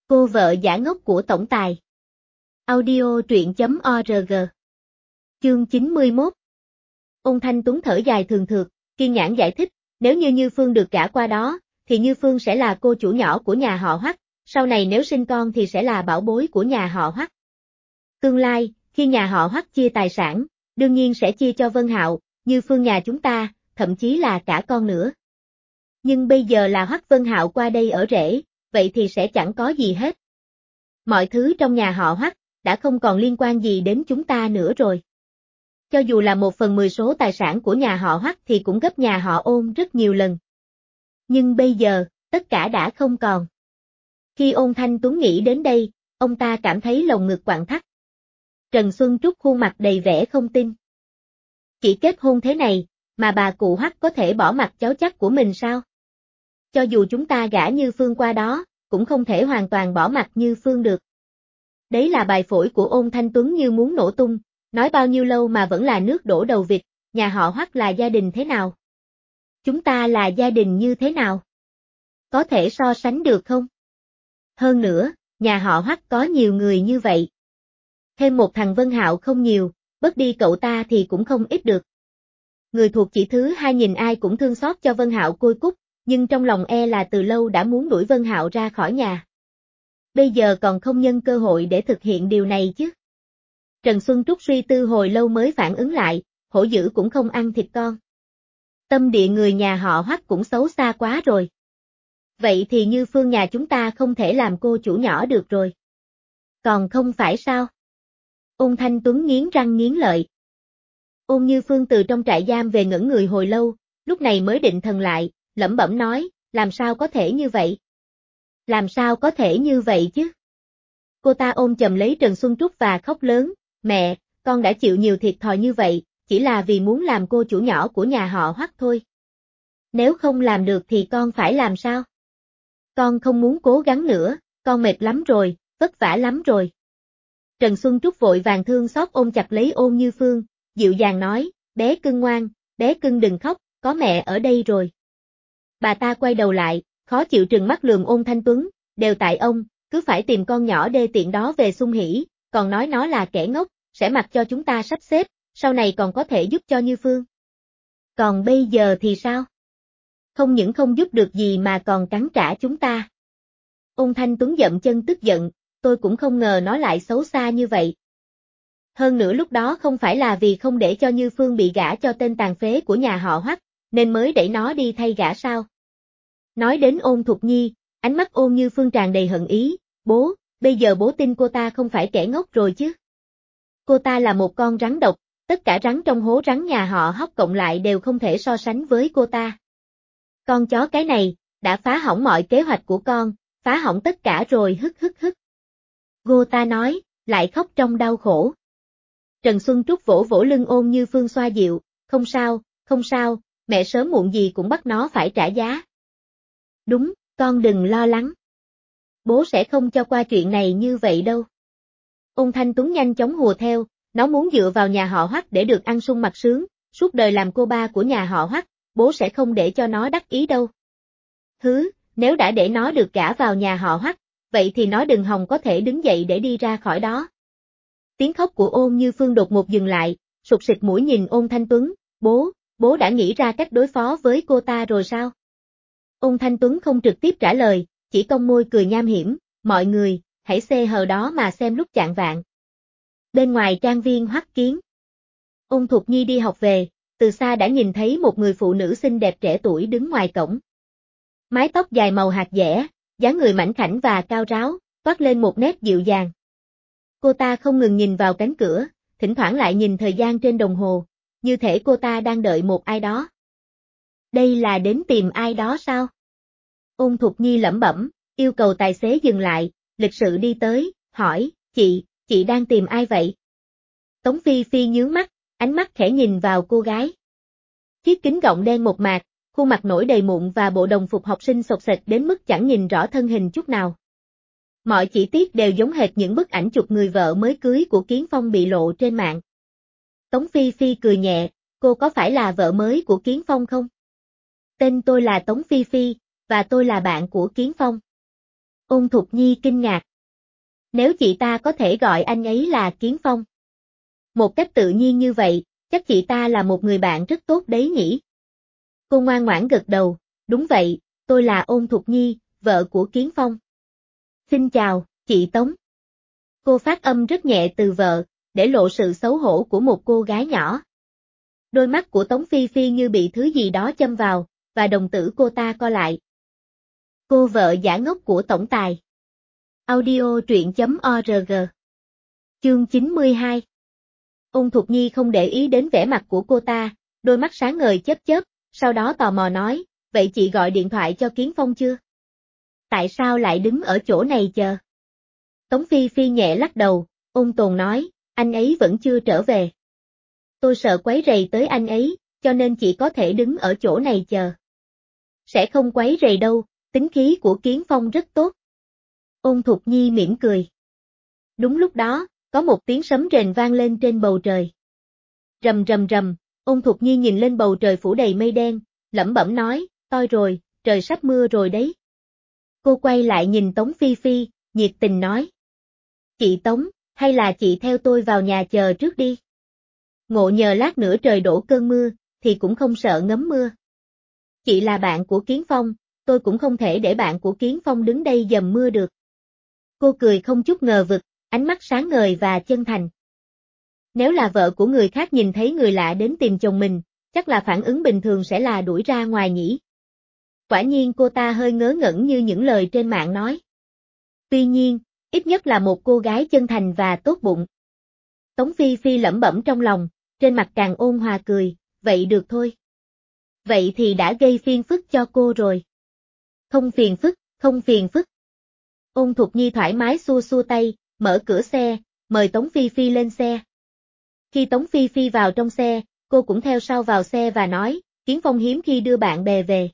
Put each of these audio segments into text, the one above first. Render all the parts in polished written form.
Cô vợ giả ngốc của tổng tài. Audio truyện.org. Chương 91. Ôn Thanh Tuấn thở dài thường thượt, kiên nhẫn giải thích, nếu Như Phương được gả qua đó, thì Như Phương sẽ là cô chủ nhỏ của nhà họ Hoắc, sau này nếu sinh con thì sẽ là bảo bối của nhà họ Hoắc. Tương lai, khi nhà họ Hoắc chia tài sản, đương nhiên sẽ chia cho Vân Hạo, Như Phương nhà chúng ta, thậm chí là cả con nữa. Nhưng bây giờ là Hoắc Vân Hạo qua đây ở rể, vậy thì sẽ chẳng có gì hết. Mọi thứ trong nhà họ Hoắc đã không còn liên quan gì đến chúng ta nữa rồi. Cho dù là 1/10 số tài sản của nhà họ Hoắc thì cũng gấp nhà họ Ôn rất nhiều lần. Nhưng bây giờ, tất cả đã không còn. Khi Ôn Thanh Tuấn nghĩ đến đây, ông ta cảm thấy lồng ngực quặn thắt. Trần Xuân Trúc khuôn mặt đầy vẻ không tin. Chỉ kết hôn thế này, mà bà cụ Hoắc có thể bỏ mặc cháu chắc của mình sao? Cho dù chúng ta gả Như Phương qua đó, cũng không thể hoàn toàn bỏ mặc Như Phương được. Đấy là bài phổi của Ôn Thanh Tuấn như muốn nổ tung, nói bao nhiêu lâu mà vẫn là nước đổ đầu vịt, nhà họ Hoắc là gia đình thế nào? Chúng ta là gia đình như thế nào? Có thể so sánh được không? Hơn nữa, nhà họ Hoắc có nhiều người như vậy. Thêm một thằng Vân Hạo không nhiều, bớt đi cậu ta thì cũng không ít được. Người thuộc chỉ thứ hai nhìn ai cũng thương xót cho Vân Hạo côi cút, nhưng trong lòng e là từ lâu đã muốn đuổi Vân Hạo ra khỏi nhà. Bây giờ còn không nhân cơ hội để thực hiện điều này chứ. Trần Xuân Trúc suy tư hồi lâu mới phản ứng lại, hổ dữ cũng không ăn thịt con. Tâm địa người nhà họ Hoắc cũng xấu xa quá rồi. Vậy thì Như Phương nhà chúng ta không thể làm cô chủ nhỏ được rồi. Còn không phải sao? Ôn Thanh Tuấn nghiến răng nghiến lợi. Ôn Như Phương từ trong trại giam về ngẩn người hồi lâu, lúc này mới định thần lại, lẩm bẩm nói, làm sao có thể như vậy? Làm sao có thể như vậy chứ? Cô ta ôm chầm lấy Trần Xuân Trúc và khóc lớn, mẹ, con đã chịu nhiều thiệt thòi như vậy, chỉ là vì muốn làm cô chủ nhỏ của nhà họ Hoắc thôi. Nếu không làm được thì con phải làm sao? Con không muốn cố gắng nữa, con mệt lắm rồi, vất vả lắm rồi. Trần Xuân Trúc vội vàng thương xót ôm chặt lấy Ôn Như Phương, dịu dàng nói, bé cưng ngoan, bé cưng đừng khóc, có mẹ ở đây rồi. Bà ta quay đầu lại, khó chịu trừng mắt lườm Ôn Thanh Tuấn, đều tại ông, cứ phải tìm con nhỏ đê tiện đó về xung hỉ, còn nói nó là kẻ ngốc, sẽ mặc cho chúng ta sắp xếp, sau này còn có thể giúp cho Như Phương. Còn bây giờ thì sao? Không những không giúp được gì mà còn cắn trả chúng ta. Ôn Thanh Tuấn dậm chân tức giận, tôi cũng không ngờ nó lại xấu xa như vậy. Hơn nữa lúc đó không phải là vì không để cho Như Phương bị gả cho tên tàn phế của nhà họ Hoắc, nên mới đẩy nó đi thay gả sao? Nói đến Ôn Thục Nhi, ánh mắt Ôn Như Phương tràn đầy hận ý, bố, bây giờ bố tin cô ta không phải kẻ ngốc rồi chứ. Cô ta là một con rắn độc, tất cả rắn trong hố rắn nhà họ Hoắc cộng lại đều không thể so sánh với cô ta. Con chó cái này, đã phá hỏng mọi kế hoạch của con, phá hỏng tất cả rồi hức. Cô ta nói, lại khóc trong đau khổ. Trần Xuân Trúc vỗ vỗ lưng Ôn Như Phương xoa dịu, không sao, mẹ sớm muộn gì cũng bắt nó phải trả giá. Đúng, con đừng lo lắng. Bố sẽ không cho qua chuyện này như vậy đâu. Ôn Thanh Tuấn nhanh chóng hùa theo, nó muốn dựa vào nhà họ Hoắc để được ăn sung mặc sướng, suốt đời làm cô ba của nhà họ Hoắc, bố sẽ không để cho nó đắc ý đâu. Nếu đã để nó được gả vào nhà họ Hoắc, vậy thì nó đừng hòng có thể đứng dậy để đi ra khỏi đó. Tiếng khóc của Ôn Như Phương đột ngột dừng lại, sụt sịt mũi nhìn Ôn Thanh Tuấn, bố đã nghĩ ra cách đối phó với cô ta rồi sao? Ôn Thanh Tuấn không trực tiếp trả lời, chỉ cong môi cười nham hiểm, mọi người, hãy xê hờ đó mà xem lúc chạng vạng. Bên ngoài trang viên Hoắc Kiến. Ôn Thục Nhi đi học về, từ xa đã nhìn thấy một người phụ nữ xinh đẹp trẻ tuổi đứng ngoài cổng. Mái tóc dài màu hạt dẻ, dáng người mảnh khảnh và cao ráo, toát lên một nét dịu dàng. Cô ta không ngừng nhìn vào cánh cửa, thỉnh thoảng lại nhìn thời gian trên đồng hồ, như thể cô ta đang đợi một ai đó. Đây là đến tìm ai đó sao? Ôn Thục Nhi lẩm bẩm, yêu cầu tài xế dừng lại, lịch sự đi tới, hỏi, chị đang tìm ai vậy? Tống Phi Phi nhướng mắt, ánh mắt khẽ nhìn vào cô gái. Chiếc kính gọng đen một mạc, khuôn mặt nổi đầy mụn và bộ đồng phục học sinh xộc xệch đến mức chẳng nhìn rõ thân hình chút nào. Mọi chi tiết đều giống hệt những bức ảnh chụp người vợ mới cưới của Kiến Phong bị lộ trên mạng. Tống Phi Phi cười nhẹ, cô có phải là vợ mới của Kiến Phong không? Tên tôi là Tống Phi Phi, và tôi là bạn của Kiến Phong. Ôn Thục Nhi kinh ngạc. Nếu chị ta có thể gọi anh ấy là Kiến Phong một cách tự nhiên như vậy, chắc chị ta là một người bạn rất tốt đấy nhỉ? Cô ngoan ngoãn gật đầu, đúng vậy, tôi là Ôn Thục Nhi, vợ của Kiến Phong. Xin chào, chị Tống. Cô phát âm rất nhẹ từ vợ, để lộ sự xấu hổ của một cô gái nhỏ. Đôi mắt của Tống Phi Phi như bị thứ gì đó châm vào, và đồng tử cô ta co lại. Cô vợ giả ngốc của tổng tài. Audio truyện.org. Chương 92. Ôn Thục Nhi không để ý đến vẻ mặt của cô ta, đôi mắt sáng ngời chớp chớp, sau đó tò mò nói, vậy chị gọi điện thoại cho Kiến Phong chưa? Tại sao lại đứng ở chỗ này chờ? Tống Phi Phi nhẹ lắc đầu, ôn tồn nói, anh ấy vẫn chưa trở về. Tôi sợ quấy rầy tới anh ấy, cho nên chỉ có thể đứng ở chỗ này chờ. Sẽ không quấy rầy đâu, tính khí của Kiến Phong rất tốt. Ôn Thục Nhi mỉm cười. Đúng lúc đó, có một tiếng sấm rền vang lên trên bầu trời. Rầm rầm rầm, Ôn Thục Nhi nhìn lên bầu trời phủ đầy mây đen, lẩm bẩm nói, toi rồi, trời sắp mưa rồi đấy. Cô quay lại nhìn Tống Phi Phi, nhiệt tình nói. Chị Tống, hay là chị theo tôi vào nhà chờ trước đi. Ngộ nhờ lát nữa trời đổ cơn mưa, thì cũng không sợ ngấm mưa. Chị là bạn của Kiến Phong, tôi cũng không thể để bạn của Kiến Phong đứng đây dầm mưa được. Cô cười không chút ngờ vực, ánh mắt sáng ngời và chân thành. Nếu là vợ của người khác nhìn thấy người lạ đến tìm chồng mình, chắc là phản ứng bình thường sẽ là đuổi ra ngoài nhỉ. Quả nhiên cô ta hơi ngớ ngẩn như những lời trên mạng nói. Tuy nhiên, ít nhất là một cô gái chân thành và tốt bụng. Tống Phi Phi lẩm bẩm trong lòng, trên mặt càng ôn hòa cười, vậy được thôi. Vậy thì đã gây phiền phức cho cô rồi. Không phiền phức, không phiền phức. Ôn Thục Nhi thoải mái xua xua tay, mở cửa xe, mời Tống Phi Phi lên xe. Khi Tống Phi Phi vào trong xe, cô cũng theo sau vào xe và nói, Kiến Phong hiếm khi đưa bạn bè về.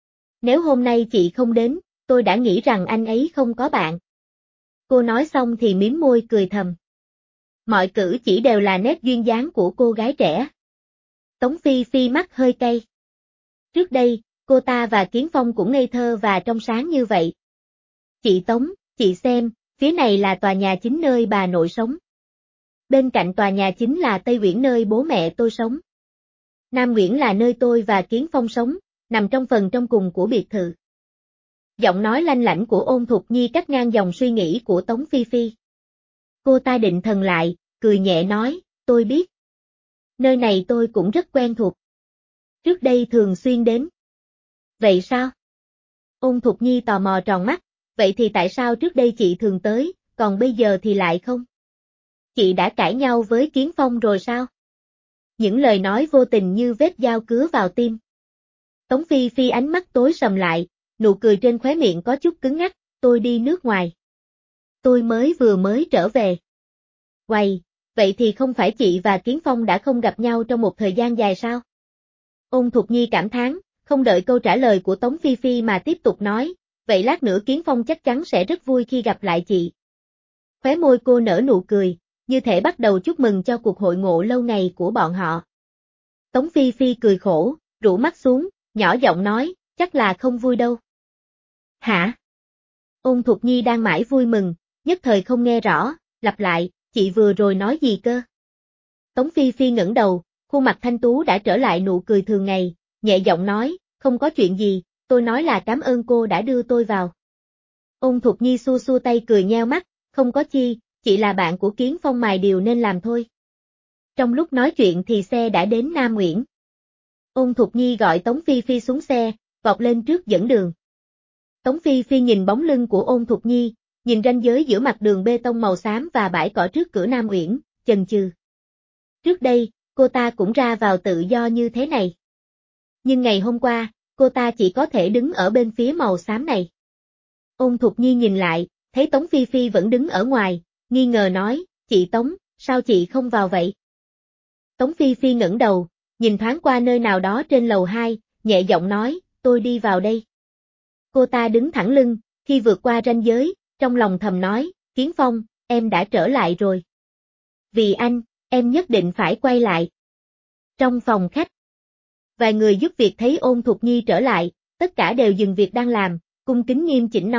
Nếu hôm nay chị không đến, tôi đã nghĩ rằng anh ấy không có bạn. Cô nói xong thì mím môi cười thầm. Mọi cử chỉ đều là nét duyên dáng của cô gái trẻ. Tống Phi Phi mắt hơi cay. Trước đây, cô ta và Kiến Phong cũng ngây thơ và trong sáng như vậy. Chị Tống, chị xem, phía này là tòa nhà chính nơi bà nội sống. Bên cạnh tòa nhà chính là Tây Uyển nơi bố mẹ tôi sống. Nam Uyển là nơi tôi và Kiến Phong sống, nằm trong phần trong cùng của biệt thự. Giọng nói lanh lảnh của Ôn Thục Nhi cắt ngang dòng suy nghĩ của Tống Phi Phi. Cô ta định thần lại, cười nhẹ nói, tôi biết. Nơi này tôi cũng rất quen thuộc. Trước đây thường xuyên đến. Vậy sao? Ôn Thục Nhi tò mò tròn mắt, vậy thì tại sao trước đây chị thường tới, còn bây giờ thì lại không? Chị đã cãi nhau với Kiến Phong rồi sao? Những lời nói vô tình như vết dao cứa vào tim. Tống Phi Phi ánh mắt tối sầm lại, nụ cười trên khóe miệng có chút cứng ngắc, tôi đi nước ngoài. Tôi vừa mới trở về. Uầy, vậy thì không phải chị và Kiến Phong đã không gặp nhau trong một thời gian dài sao? Ôn Thục Nhi cảm thán, không đợi câu trả lời của Tống Phi Phi mà tiếp tục nói, vậy lát nữa Kiến Phong chắc chắn sẽ rất vui khi gặp lại chị. Khóe môi cô nở nụ cười, như thể bắt đầu chúc mừng cho cuộc hội ngộ lâu ngày của bọn họ. Tống Phi Phi cười khổ, rũ mắt xuống, nhỏ giọng nói, chắc là không vui đâu. Hả? Ôn Thục Nhi đang mãi vui mừng, nhất thời không nghe rõ, lặp lại, chị vừa rồi nói gì cơ? Tống Phi Phi ngẩng đầu, khuôn mặt thanh tú đã trở lại nụ cười thường ngày, nhẹ giọng nói, không có chuyện gì, tôi nói là cảm ơn cô đã đưa tôi vào. Ôn Thục Nhi xua xua tay cười nheo mắt, không có chi, chị là bạn của Kiến Phong mài điều nên làm thôi. Trong lúc nói chuyện thì xe đã đến Nam Uyển. Ôn Thục Nhi gọi Tống Phi Phi xuống xe, vọt lên trước dẫn đường. Tống Phi Phi nhìn bóng lưng của Ôn Thục Nhi, nhìn ranh giới giữa mặt đường bê tông màu xám và bãi cỏ trước cửa Nam Uyển, chần chừ. Trước đây, cô ta cũng ra vào tự do như thế này. Nhưng ngày hôm qua, cô ta chỉ có thể đứng ở bên phía màu xám này. Ôn Thục Nhi nhìn lại, thấy Tống Phi Phi vẫn đứng ở ngoài, nghi ngờ nói, chị Tống, sao chị không vào vậy? Tống Phi Phi ngẩng đầu, nhìn thoáng qua nơi nào đó trên lầu 2, nhẹ giọng nói, tôi đi vào đây. Cô ta đứng thẳng lưng, khi vượt qua ranh giới, trong lòng thầm nói, Kiến Phong, em đã trở lại rồi. Vì anh, em nhất định phải quay lại. Trong phòng khách, vài người giúp việc thấy Ôn Thục Nhi trở lại, tất cả đều dừng việc đang làm, cung kính nghiêm chỉnh nói,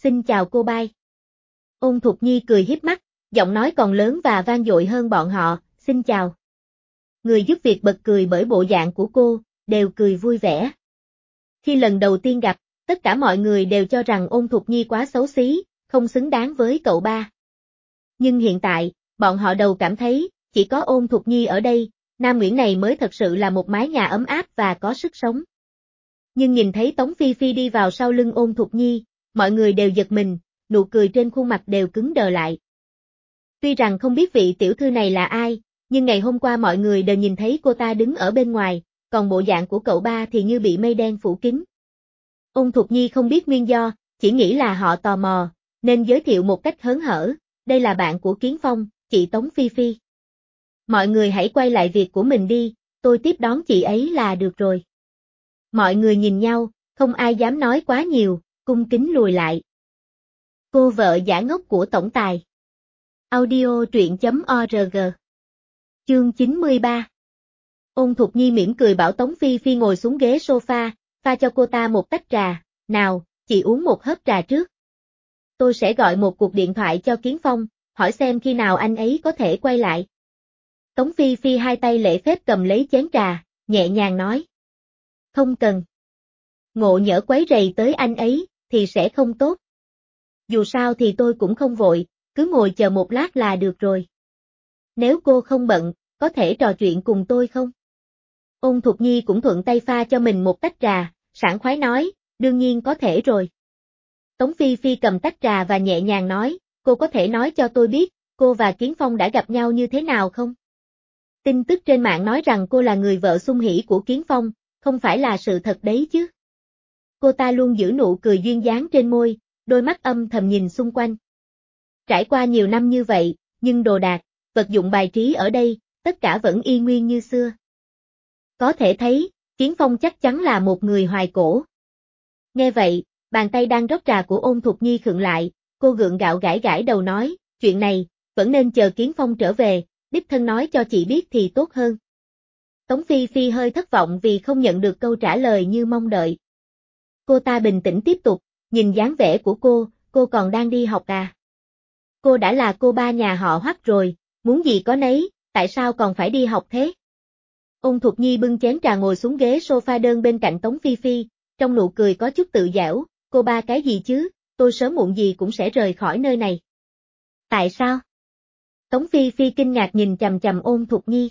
xin chào cô Bai. Ôn Thục Nhi cười híp mắt, giọng nói còn lớn và vang dội hơn bọn họ, xin chào. Người giúp việc bật cười bởi bộ dạng của cô, đều cười vui vẻ. Khi lần đầu tiên gặp, tất cả mọi người đều cho rằng Ôn Thục Nhi quá xấu xí, không xứng đáng với cậu ba. Nhưng hiện tại, bọn họ đầu cảm thấy, chỉ có Ôn Thục Nhi ở đây, Nam Nguyễn này mới thật sự là một mái nhà ấm áp và có sức sống. Nhưng nhìn thấy Tống Phi Phi đi vào sau lưng Ôn Thục Nhi, mọi người đều giật mình, nụ cười trên khuôn mặt đều cứng đờ lại. Tuy rằng không biết vị tiểu thư này là ai, nhưng ngày hôm qua mọi người đều nhìn thấy cô ta đứng ở bên ngoài, còn bộ dạng của cậu ba thì như bị mây đen phủ kín. Ôn Thục Nhi không biết nguyên do, chỉ nghĩ là họ tò mò, nên giới thiệu một cách hớn hở, đây là bạn của Kiến Phong, chị Tống Phi Phi. Mọi người hãy quay lại việc của mình đi, tôi tiếp đón chị ấy là được rồi. Mọi người nhìn nhau, không ai dám nói quá nhiều, cung kính lùi lại. Cô vợ giả ngốc của tổng tài. Audio truyện.org. Chương 93. Ôn Thục Nhi mỉm cười bảo Tống Phi Phi ngồi xuống ghế sofa, pha cho cô ta một tách trà, nào, chị uống một hớp trà trước. Tôi sẽ gọi một cuộc điện thoại cho Kiến Phong, hỏi xem khi nào anh ấy có thể quay lại. Tống Phi Phi hai tay lễ phép cầm lấy chén trà, nhẹ nhàng nói. Không cần. Ngộ nhỡ quấy rầy tới anh ấy, thì sẽ không tốt. Dù sao thì tôi cũng không vội, cứ ngồi chờ một lát là được rồi. Nếu cô không bận, có thể trò chuyện cùng tôi không? Ôn Thục Nhi cũng thuận tay pha cho mình một tách trà, sảng khoái nói, đương nhiên có thể rồi. Tống Phi Phi cầm tách trà và nhẹ nhàng nói, cô có thể nói cho tôi biết, cô và Kiến Phong đã gặp nhau như thế nào không? Tin tức trên mạng nói rằng cô là người vợ xung hỉ của Kiến Phong, không phải là sự thật đấy chứ? Cô ta luôn giữ nụ cười duyên dáng trên môi, đôi mắt âm thầm nhìn xung quanh. Trải qua nhiều năm như vậy, nhưng đồ đạc, vật dụng bài trí ở đây, tất cả vẫn y nguyên như xưa. Có thể thấy, Kiến Phong chắc chắn là một người hoài cổ. Nghe vậy, bàn tay đang rót trà của Ôn Thục Nhi khựng lại, cô gượng gạo gãi gãi đầu nói, chuyện này, vẫn nên chờ Kiến Phong trở về, đích thân nói cho chị biết thì tốt hơn. Tống Phi Phi hơi thất vọng vì không nhận được câu trả lời như mong đợi. Cô ta bình tĩnh tiếp tục, nhìn dáng vẻ của cô còn đang đi học à? Cô đã là cô ba nhà họ Hoắc rồi, muốn gì có nấy, tại sao còn phải đi học thế? Ôn Thục Nhi bưng chén trà ngồi xuống ghế sofa đơn bên cạnh Tống Phi Phi, trong nụ cười có chút tự giễu, cô ba cái gì chứ, tôi sớm muộn gì cũng sẽ rời khỏi nơi này. Tại sao? Tống Phi Phi kinh ngạc nhìn chằm chằm Ôn Thục Nhi.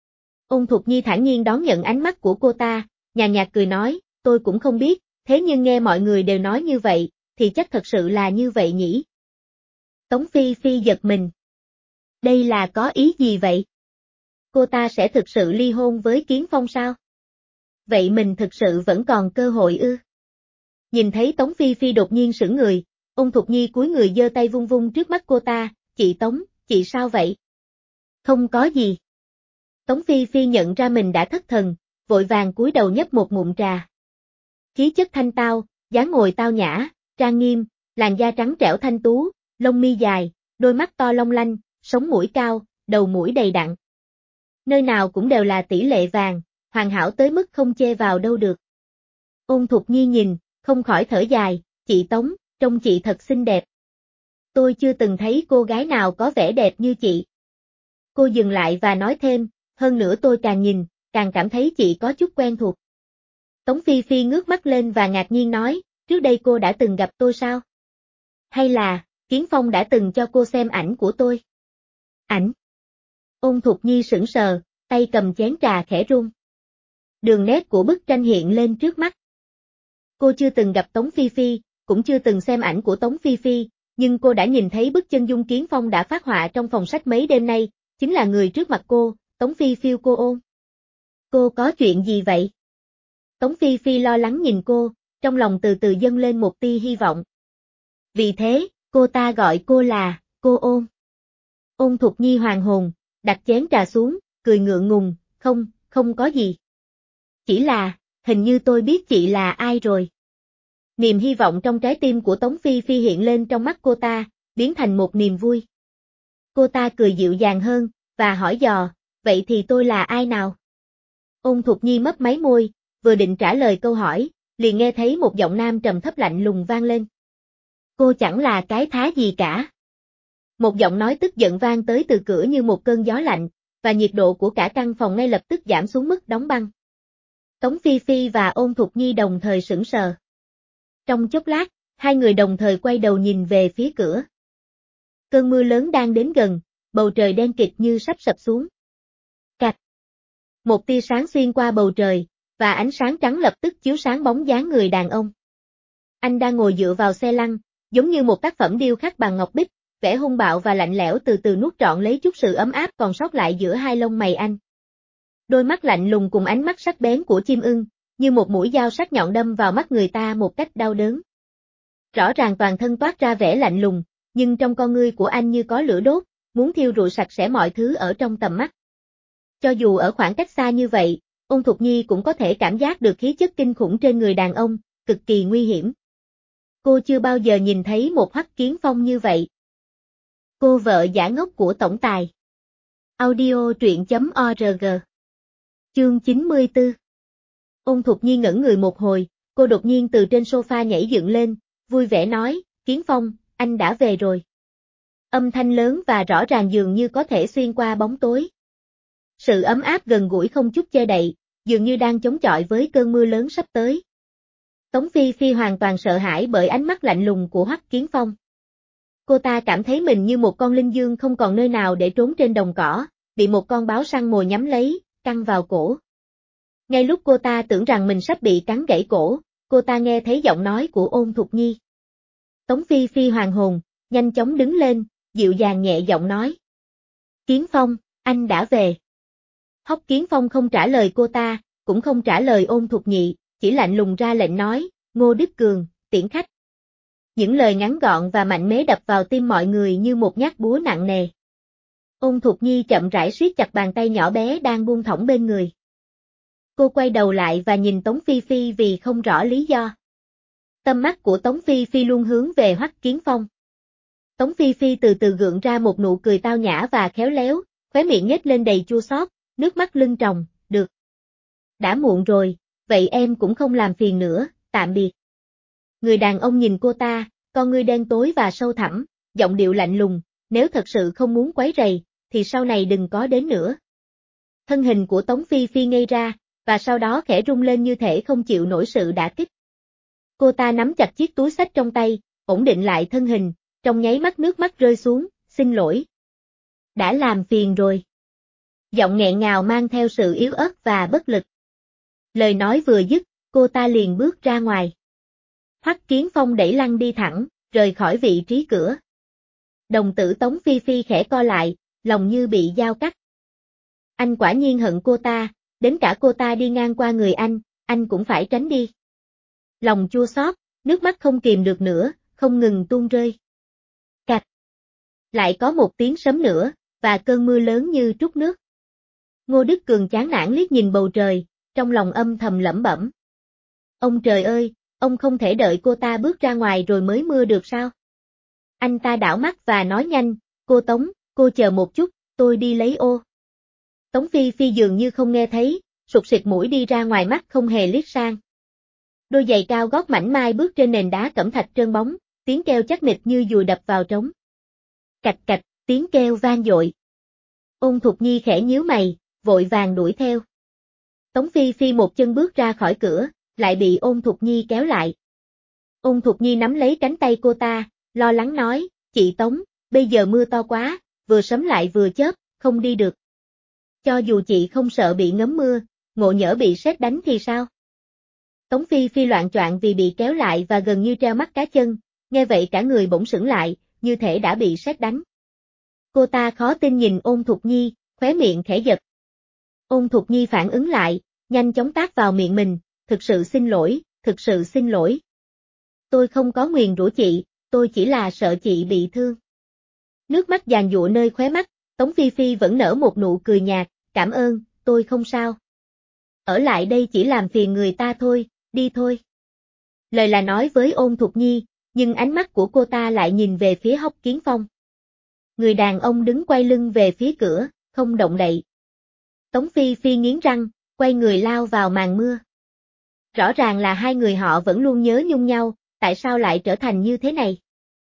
Ôn Thục Nhi thản nhiên đón nhận ánh mắt của cô ta, nhàn nhạt cười nói, tôi cũng không biết, thế nhưng nghe mọi người đều nói như vậy, thì chắc thật sự là như vậy nhỉ? Tống Phi Phi giật mình. Đây là có ý gì vậy? Cô ta sẽ thực sự ly hôn với Kiến Phong sao? Vậy mình thực sự vẫn còn cơ hội ư? Nhìn thấy Tống Phi Phi đột nhiên sững người, Ôn Thục Nhi cúi người giơ tay vung vung trước mắt cô ta, chị Tống, chị sao vậy? Không có gì. Tống Phi Phi nhận ra mình đã thất thần, vội vàng cúi đầu nhấp một ngụm trà. Khí chất thanh tao, dáng ngồi tao nhã, trang nghiêm, làn da trắng trẻo thanh tú, lông mi dài, đôi mắt to long lanh, sống mũi cao, đầu mũi đầy đặn. Nơi nào cũng đều là tỷ lệ vàng, hoàn hảo tới mức không chê vào đâu được. Ôn Thục Nhi nhìn, không khỏi thở dài, chị Tống, trông chị thật xinh đẹp. Tôi chưa từng thấy cô gái nào có vẻ đẹp như chị. Cô dừng lại và nói thêm, hơn nữa tôi càng nhìn, càng cảm thấy chị có chút quen thuộc. Tống Phi Phi ngước mắt lên và ngạc nhiên nói, trước đây cô đã từng gặp tôi sao? Hay là, Kiến Phong đã từng cho cô xem ảnh của tôi? Ảnh? Ôn Thục Nhi sững sờ, tay cầm chén trà khẽ run. Đường nét của bức tranh hiện lên trước mắt. Cô chưa từng gặp Tống Phi Phi, cũng chưa từng xem ảnh của Tống Phi Phi, nhưng cô đã nhìn thấy bức chân dung Kiến Phong đã phát họa trong phòng sách mấy đêm nay, chính là người trước mặt cô, Tống Phi Phiêu cô ôn. Cô có chuyện gì vậy? Tống Phi Phi lo lắng nhìn cô, trong lòng từ từ dâng lên một tia hy vọng. Vì thế, cô ta gọi cô là, cô ôn. Ôn Thục Nhi hoàng hồn, đặt chén trà xuống, cười ngượng ngùng, không có gì. Chỉ là, hình như tôi biết chị là ai rồi. Niềm hy vọng trong trái tim của Tống Phi Phi hiện lên trong mắt cô ta, biến thành một niềm vui. Cô ta cười dịu dàng hơn, và hỏi dò, vậy thì tôi là ai nào? Ôn Thục Nhi mấp máy môi, vừa định trả lời câu hỏi, liền nghe thấy một giọng nam trầm thấp lạnh lùng vang lên. Cô chẳng là cái thá gì cả. Một giọng nói tức giận vang tới từ cửa như một cơn gió lạnh, và nhiệt độ của cả căn phòng ngay lập tức giảm xuống mức đóng băng. Tống Phi Phi và Ôn Thục Nhi đồng thời sững sờ. Trong chốc lát, hai người đồng thời quay đầu nhìn về phía cửa. Cơn mưa lớn đang đến gần, bầu trời đen kịt như sắp sập xuống. Cạch. Một tia sáng xuyên qua bầu trời, và ánh sáng trắng lập tức chiếu sáng bóng dáng người đàn ông. Anh đang ngồi dựa vào xe lăn, giống như một tác phẩm điêu khắc bằng ngọc bích, vẻ hung bạo và lạnh lẽo từ từ nuốt trọn lấy chút sự ấm áp còn sót lại giữa hai lông mày anh. Đôi mắt lạnh lùng cùng ánh mắt sắc bén của chim ưng, như một mũi dao sắc nhọn đâm vào mắt người ta một cách đau đớn. Rõ ràng toàn thân toát ra vẻ lạnh lùng, nhưng trong con ngươi của anh như có lửa đốt, muốn thiêu rụi sạch sẽ mọi thứ ở trong tầm mắt. Cho dù ở khoảng cách xa như vậy, Ôn Thục Nhi cũng có thể cảm giác được khí chất kinh khủng trên người đàn ông, cực kỳ nguy hiểm. Cô chưa bao giờ nhìn thấy một Hoắc Kiến Phong như vậy. Cô vợ giả ngốc của tổng tài. Audio truyện.org. Chương 94. Ôn Thục Nhi ngẩn người một hồi, cô đột nhiên từ trên sofa nhảy dựng lên, vui vẻ nói, Kiến Phong, anh đã về rồi. Âm thanh lớn và rõ ràng dường như có thể xuyên qua bóng tối. Sự ấm áp gần gũi không chút che đậy, dường như đang chống chọi với cơn mưa lớn sắp tới. Tống Phi Phi hoàn toàn sợ hãi bởi ánh mắt lạnh lùng của Hoắc Kiến Phong. Cô ta cảm thấy mình như một con linh dương không còn nơi nào để trốn trên đồng cỏ, bị một con báo săn mồi nhắm lấy, căng vào cổ. Ngay lúc cô ta tưởng rằng mình sắp bị cắn gãy cổ, cô ta nghe thấy giọng nói của Ôn Thục Nhi. Tống Phi Phi hoàn hồn, nhanh chóng đứng lên, dịu dàng nhẹ giọng nói. Kiến Phong, anh đã về. Hoắc Kiến Phong không trả lời cô ta, cũng không trả lời Ôn Thục Nhi, chỉ lạnh lùng ra lệnh nói, Ngô Đức Cường, tiễn khách. Những lời ngắn gọn và mạnh mẽ đập vào tim mọi người như một nhát búa nặng nề. Ôn Thục Nhi chậm rãi siết chặt bàn tay nhỏ bé đang buông thõng bên người. Cô quay đầu lại và nhìn Tống Phi Phi vì không rõ lý do. Tâm mắt của Tống Phi Phi luôn hướng về Hoắc Kiến Phong. Tống Phi Phi từ từ gượng ra một nụ cười tao nhã và khéo léo, khóe miệng nhếch lên đầy chua xót, nước mắt lưng tròng, được. Đã muộn rồi, vậy em cũng không làm phiền nữa, tạm biệt. Người đàn ông nhìn cô ta, con ngươi đen tối và sâu thẳm, giọng điệu lạnh lùng, nếu thật sự không muốn quấy rầy, thì sau này đừng có đến nữa. Thân hình của Tống Phi Phi ngây ra, và sau đó khẽ rung lên như thể không chịu nổi sự đả kích. Cô ta nắm chặt chiếc túi xách trong tay, ổn định lại thân hình, trong nháy mắt nước mắt rơi xuống, xin lỗi. Đã làm phiền rồi. Giọng nghẹn ngào mang theo sự yếu ớt và bất lực. Lời nói vừa dứt, cô ta liền bước ra ngoài. Hoắc Kiến Phong đẩy lăn đi thẳng, rời khỏi vị trí cửa. Đồng tử Tống Phi Phi khẽ co lại, lòng như bị dao cắt. Anh quả nhiên hận cô ta, đến cả cô ta đi ngang qua người anh cũng phải tránh đi. Lòng chua xót, nước mắt không kìm được nữa, không ngừng tuôn rơi. Cạch. Lại có một tiếng sấm nữa, và cơn mưa lớn như trút nước. Ngô Đức Cường chán nản liếc nhìn bầu trời, trong lòng âm thầm lẩm bẩm. Ông trời ơi, ông không thể đợi cô ta bước ra ngoài rồi mới mưa được sao? Anh ta đảo mắt và nói nhanh, cô Tống, cô chờ một chút, tôi đi lấy ô. Tống Phi Phi dường như không nghe thấy, sụt sịt mũi đi ra ngoài mắt không hề liếc sang. Đôi giày cao gót mảnh mai bước trên nền đá cẩm thạch trơn bóng, tiếng kêu chắc nịch như dùi đập vào trống. Cạch cạch, tiếng kêu vang dội. Ôn Thục Nhi khẽ nhíu mày, vội vàng đuổi theo. Tống Phi Phi một chân bước ra khỏi cửa, lại bị Ôn Thục Nhi kéo lại. Ôn Thục Nhi nắm lấy cánh tay cô ta, lo lắng nói, chị Tống, bây giờ mưa to quá, vừa sấm lại vừa chớp, không đi được. Cho dù chị không sợ bị ngấm mưa, ngộ nhỡ bị sét đánh thì sao? Tống Phi Phi loạng choạng vì bị kéo lại và gần như treo mắt cá chân, nghe vậy cả người bỗng sững lại, như thể đã bị sét đánh. Cô ta khó tin nhìn Ôn Thục Nhi, khóe miệng khẽ giật. Ôn Thục Nhi phản ứng lại, nhanh chóng tát vào miệng mình, thực sự xin lỗi, thực sự xin lỗi. Tôi không có nguyền rủa chị, tôi chỉ là sợ chị bị thương. Nước mắt giàn giụa nơi khóe mắt, Tống Phi Phi vẫn nở một nụ cười nhạt, cảm ơn, tôi không sao. Ở lại đây chỉ làm phiền người ta thôi, đi thôi. Lời là nói với Ôn Thục Nhi, nhưng ánh mắt của cô ta lại nhìn về phía Hoắc Kiến Phong. Người đàn ông đứng quay lưng về phía cửa, không động đậy. Tống Phi Phi nghiến răng, quay người lao vào màn mưa. Rõ ràng là hai người họ vẫn luôn nhớ nhung nhau, tại sao lại trở thành như thế này?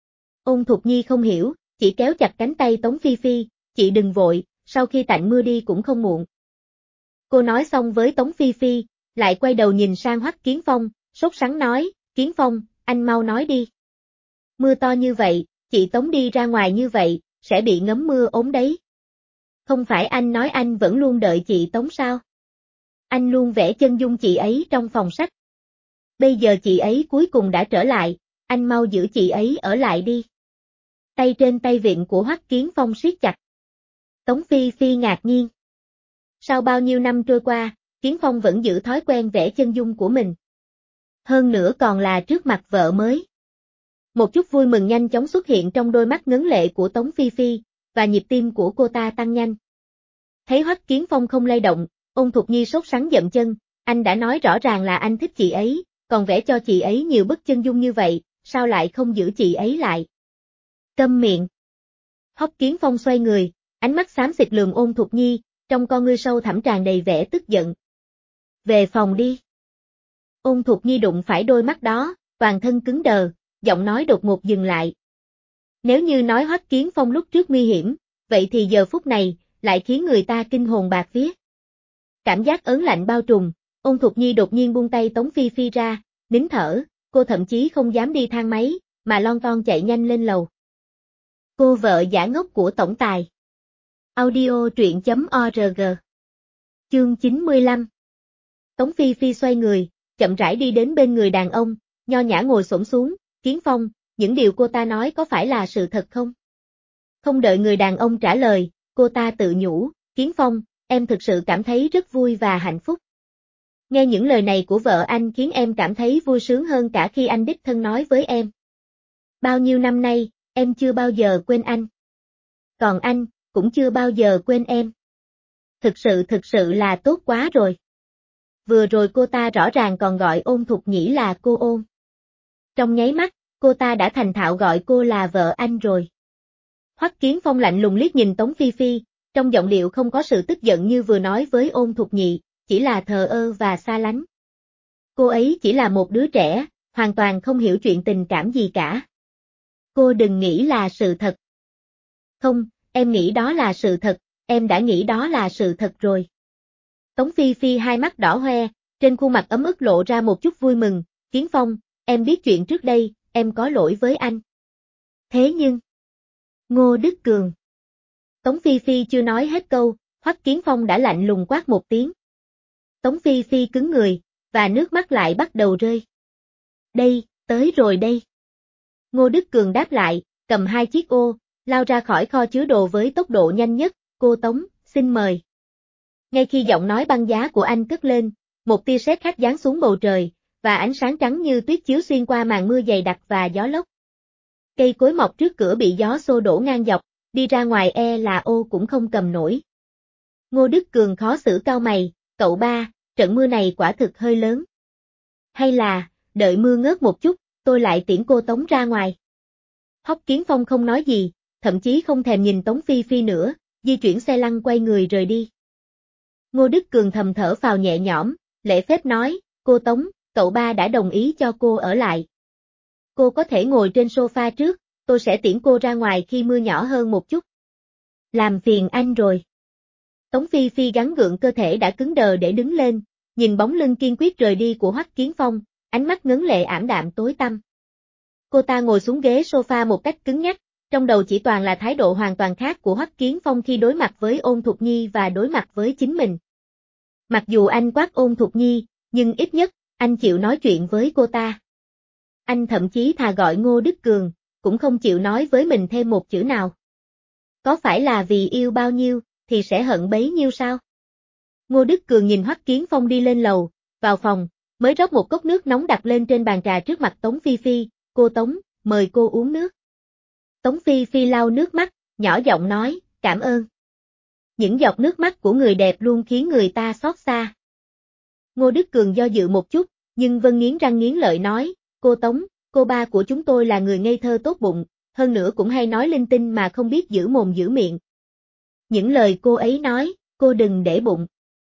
Ôn Thục Nhi không hiểu, chỉ kéo chặt cánh tay Tống Phi Phi, chị đừng vội, sau khi tạnh mưa đi cũng không muộn. Cô nói xong với Tống Phi Phi, lại quay đầu nhìn sang Hoắc Kiến Phong, sốt sắng nói, Kiến Phong, anh mau nói đi. Mưa to như vậy, chị Tống đi ra ngoài như vậy, sẽ bị ngấm mưa ốm đấy. Không phải anh nói anh vẫn luôn đợi chị Tống sao? Anh luôn vẽ chân dung chị ấy trong phòng sách. Bây giờ chị ấy cuối cùng đã trở lại, anh mau giữ chị ấy ở lại đi. Tay trên tay vịn của Hoắc Kiến Phong siết chặt. Tống Phi Phi ngạc nhiên. Sau bao nhiêu năm trôi qua, Kiến Phong vẫn giữ thói quen vẽ chân dung của mình. Hơn nữa còn là trước mặt vợ mới. Một chút vui mừng nhanh chóng xuất hiện trong đôi mắt ngấn lệ của Tống Phi Phi, và nhịp tim của cô ta tăng nhanh. Thấy Hoắc Kiến Phong không lay động, Ôn Thục Nhi sốt sắng dậm chân, anh đã nói rõ ràng là anh thích chị ấy, còn vẽ cho chị ấy nhiều bức chân dung như vậy, sao lại không giữ chị ấy lại? Câm miệng. Hoắc Kiến Phong xoay người, ánh mắt xám xịt lườm Ôn Thục Nhi, trong con ngươi sâu thẳm tràn đầy vẻ tức giận. Về phòng đi. Ôn Thục Nhi đụng phải đôi mắt đó, toàn thân cứng đờ, giọng nói đột ngột dừng lại. Nếu như nói Hoắc Kiến Phong lúc trước nguy hiểm, vậy thì giờ phút này, lại khiến người ta kinh hồn bạt vía. Cảm giác ớn lạnh bao trùm, Ôn Thục Nhi đột nhiên buông tay Tống Phi Phi ra, nín thở, cô thậm chí không dám đi thang máy, mà lon ton chạy nhanh lên lầu. Cô vợ giả ngốc của tổng tài. Audio truyện.org. Chương 95. Tống Phi Phi xoay người, chậm rãi đi đến bên người đàn ông, nho nhã ngồi xổm xuống, Kiến Phong, những điều cô ta nói có phải là sự thật không? Không đợi người đàn ông trả lời, cô ta tự nhủ, Kiến Phong, em thực sự cảm thấy rất vui và hạnh phúc. Nghe những lời này của vợ anh khiến em cảm thấy vui sướng hơn cả khi anh đích thân nói với em. Bao nhiêu năm nay, em chưa bao giờ quên anh. Còn anh, cũng chưa bao giờ quên em. Thực sự là tốt quá rồi. Vừa rồi cô ta rõ ràng còn gọi Ôn Thục Nhĩ là cô Ôn. Trong nháy mắt, cô ta đã thành thạo gọi cô là vợ anh rồi. Hoắc Kiến Phong lạnh lùng liếc nhìn Tống Phi Phi, trong giọng điệu không có sự tức giận như vừa nói với Ôn Thục Nhị, chỉ là thờ ơ và xa lánh. Cô ấy chỉ là một đứa trẻ, hoàn toàn không hiểu chuyện tình cảm gì cả. Cô đừng nghĩ là sự thật. Không, em nghĩ đó là sự thật, em đã nghĩ đó là sự thật rồi. Tống Phi Phi hai mắt đỏ hoe, trên khuôn mặt ấm ức lộ ra một chút vui mừng, Kiến Phong, em biết chuyện trước đây, em có lỗi với anh. Thế nhưng... Ngô Đức Cường. Tống Phi Phi chưa nói hết câu, Hoắc Kiến Phong đã lạnh lùng quát một tiếng. Tống Phi Phi cứng người, và nước mắt lại bắt đầu rơi. Đây, tới rồi đây. Ngô Đức Cường đáp lại, cầm hai chiếc ô, lao ra khỏi kho chứa đồ với tốc độ nhanh nhất, cô Tống, xin mời. Ngay khi giọng nói băng giá của anh cất lên, một tia sét khác giáng xuống bầu trời, và ánh sáng trắng như tuyết chiếu xuyên qua màn mưa dày đặc và gió lốc. Cây cối mọc trước cửa bị gió xô đổ ngang dọc, đi ra ngoài e là ô cũng không cầm nổi. Ngô Đức Cường khó xử cau mày, cậu ba, trận mưa này quả thực hơi lớn. Hay là, đợi mưa ngớt một chút, tôi lại tiễn cô Tống ra ngoài. Hoắc Kiến Phong không nói gì, thậm chí không thèm nhìn Tống Phi Phi nữa, di chuyển xe lăn quay người rời đi. Ngô Đức Cường thầm thở phào nhẹ nhõm, lễ phép nói, cô Tống, cậu ba đã đồng ý cho cô ở lại. Cô có thể ngồi trên sofa trước, tôi sẽ tiễn cô ra ngoài khi mưa nhỏ hơn một chút. Làm phiền anh rồi. Tống Phi Phi gắng gượng cơ thể đã cứng đờ để đứng lên, nhìn bóng lưng kiên quyết rời đi của Hoắc Kiến Phong, ánh mắt ngấn lệ ảm đạm tối tăm. Cô ta ngồi xuống ghế sofa một cách cứng nhắc, trong đầu chỉ toàn là thái độ hoàn toàn khác của Hoắc Kiến Phong khi đối mặt với Ôn Thục Nhi và đối mặt với chính mình. Mặc dù anh quát Ôn Thục Nhi, nhưng ít nhất, anh chịu nói chuyện với cô ta. Anh thậm chí thà gọi Ngô Đức Cường, cũng không chịu nói với mình thêm một chữ nào. Có phải là vì yêu bao nhiêu, thì sẽ hận bấy nhiêu sao? Ngô Đức Cường nhìn Hoắc Kiến Phong đi lên lầu, vào phòng, mới rót một cốc nước nóng đặt lên trên bàn trà trước mặt Tống Phi Phi, cô Tống, mời cô uống nước. Tống Phi Phi lau nước mắt, nhỏ giọng nói, cảm ơn. Những giọt nước mắt của người đẹp luôn khiến người ta xót xa. Ngô Đức Cường do dự một chút, nhưng vẫn nghiến răng nghiến lợi nói, cô Tống, cô ba của chúng tôi là người ngây thơ tốt bụng, hơn nữa cũng hay nói linh tinh mà không biết giữ mồm giữ miệng. Những lời cô ấy nói, cô đừng để bụng.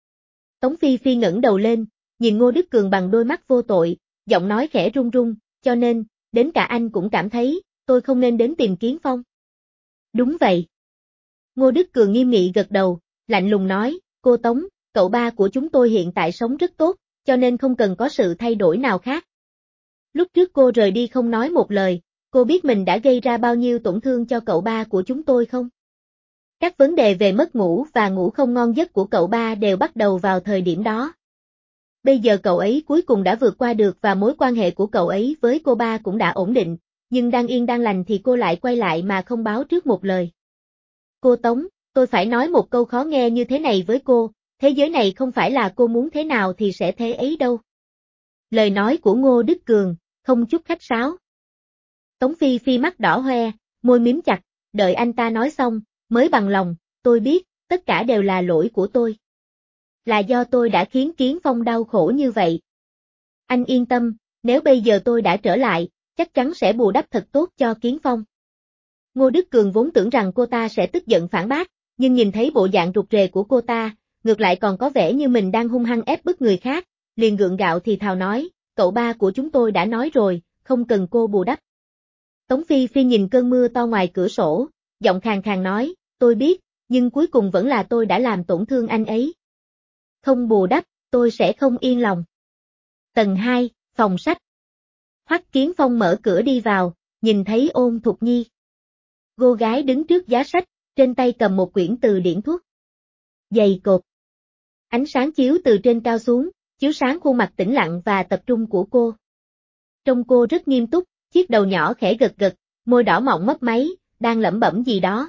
Tống Phi Phi ngẩng đầu lên, nhìn Ngô Đức Cường bằng đôi mắt vô tội, giọng nói khẽ run run, cho nên, đến cả anh cũng cảm thấy, tôi không nên đến tìm Kiến Phong. Đúng vậy. Ngô Đức Cường nghiêm nghị gật đầu, lạnh lùng nói, cô Tống, cậu ba của chúng tôi hiện tại sống rất tốt, cho nên không cần có sự thay đổi nào khác. Lúc trước cô rời đi không nói một lời, cô biết mình đã gây ra bao nhiêu tổn thương cho cậu ba của chúng tôi không? Các vấn đề về mất ngủ và ngủ không ngon giấc của cậu ba đều bắt đầu vào thời điểm đó. Bây giờ cậu ấy cuối cùng đã vượt qua được và mối quan hệ của cậu ấy với cô ba cũng đã ổn định, nhưng đang yên đang lành thì cô lại quay lại mà không báo trước một lời. Cô Tống, tôi phải nói một câu khó nghe như thế này với cô, thế giới này không phải là cô muốn thế nào thì sẽ thế ấy đâu. Lời nói của Ngô Đức Cường, không chút khách sáo. Tống Phi Phi mắt đỏ hoe, môi mím chặt, đợi anh ta nói xong, mới bằng lòng, tôi biết, tất cả đều là lỗi của tôi. Là do tôi đã khiến Kiến Phong đau khổ như vậy. Anh yên tâm, nếu bây giờ tôi đã trở lại, chắc chắn sẽ bù đắp thật tốt cho Kiến Phong. Ngô Đức Cường vốn tưởng rằng cô ta sẽ tức giận phản bác, nhưng nhìn thấy bộ dạng rụt rè của cô ta, ngược lại còn có vẻ như mình đang hung hăng ép bức người khác, liền gượng gạo thì thào nói, cậu ba của chúng tôi đã nói rồi, không cần cô bù đắp. Tống Phi Phi nhìn cơn mưa to ngoài cửa sổ, giọng khàn khàn nói, tôi biết, nhưng cuối cùng vẫn là tôi đã làm tổn thương anh ấy. Không bù đắp, tôi sẽ không yên lòng. Tầng 2, phòng sách. Hoắc Kiến Phong mở cửa đi vào, nhìn thấy Ôn Thục Nhi. Cô gái đứng trước giá sách, trên tay cầm một quyển từ điển thuốc. Dày cộp. Ánh sáng chiếu từ trên cao xuống, chiếu sáng khuôn mặt tĩnh lặng và tập trung của cô. Trông cô rất nghiêm túc, chiếc đầu nhỏ khẽ gật gật, môi đỏ mọng mấp máy, đang lẩm bẩm gì đó.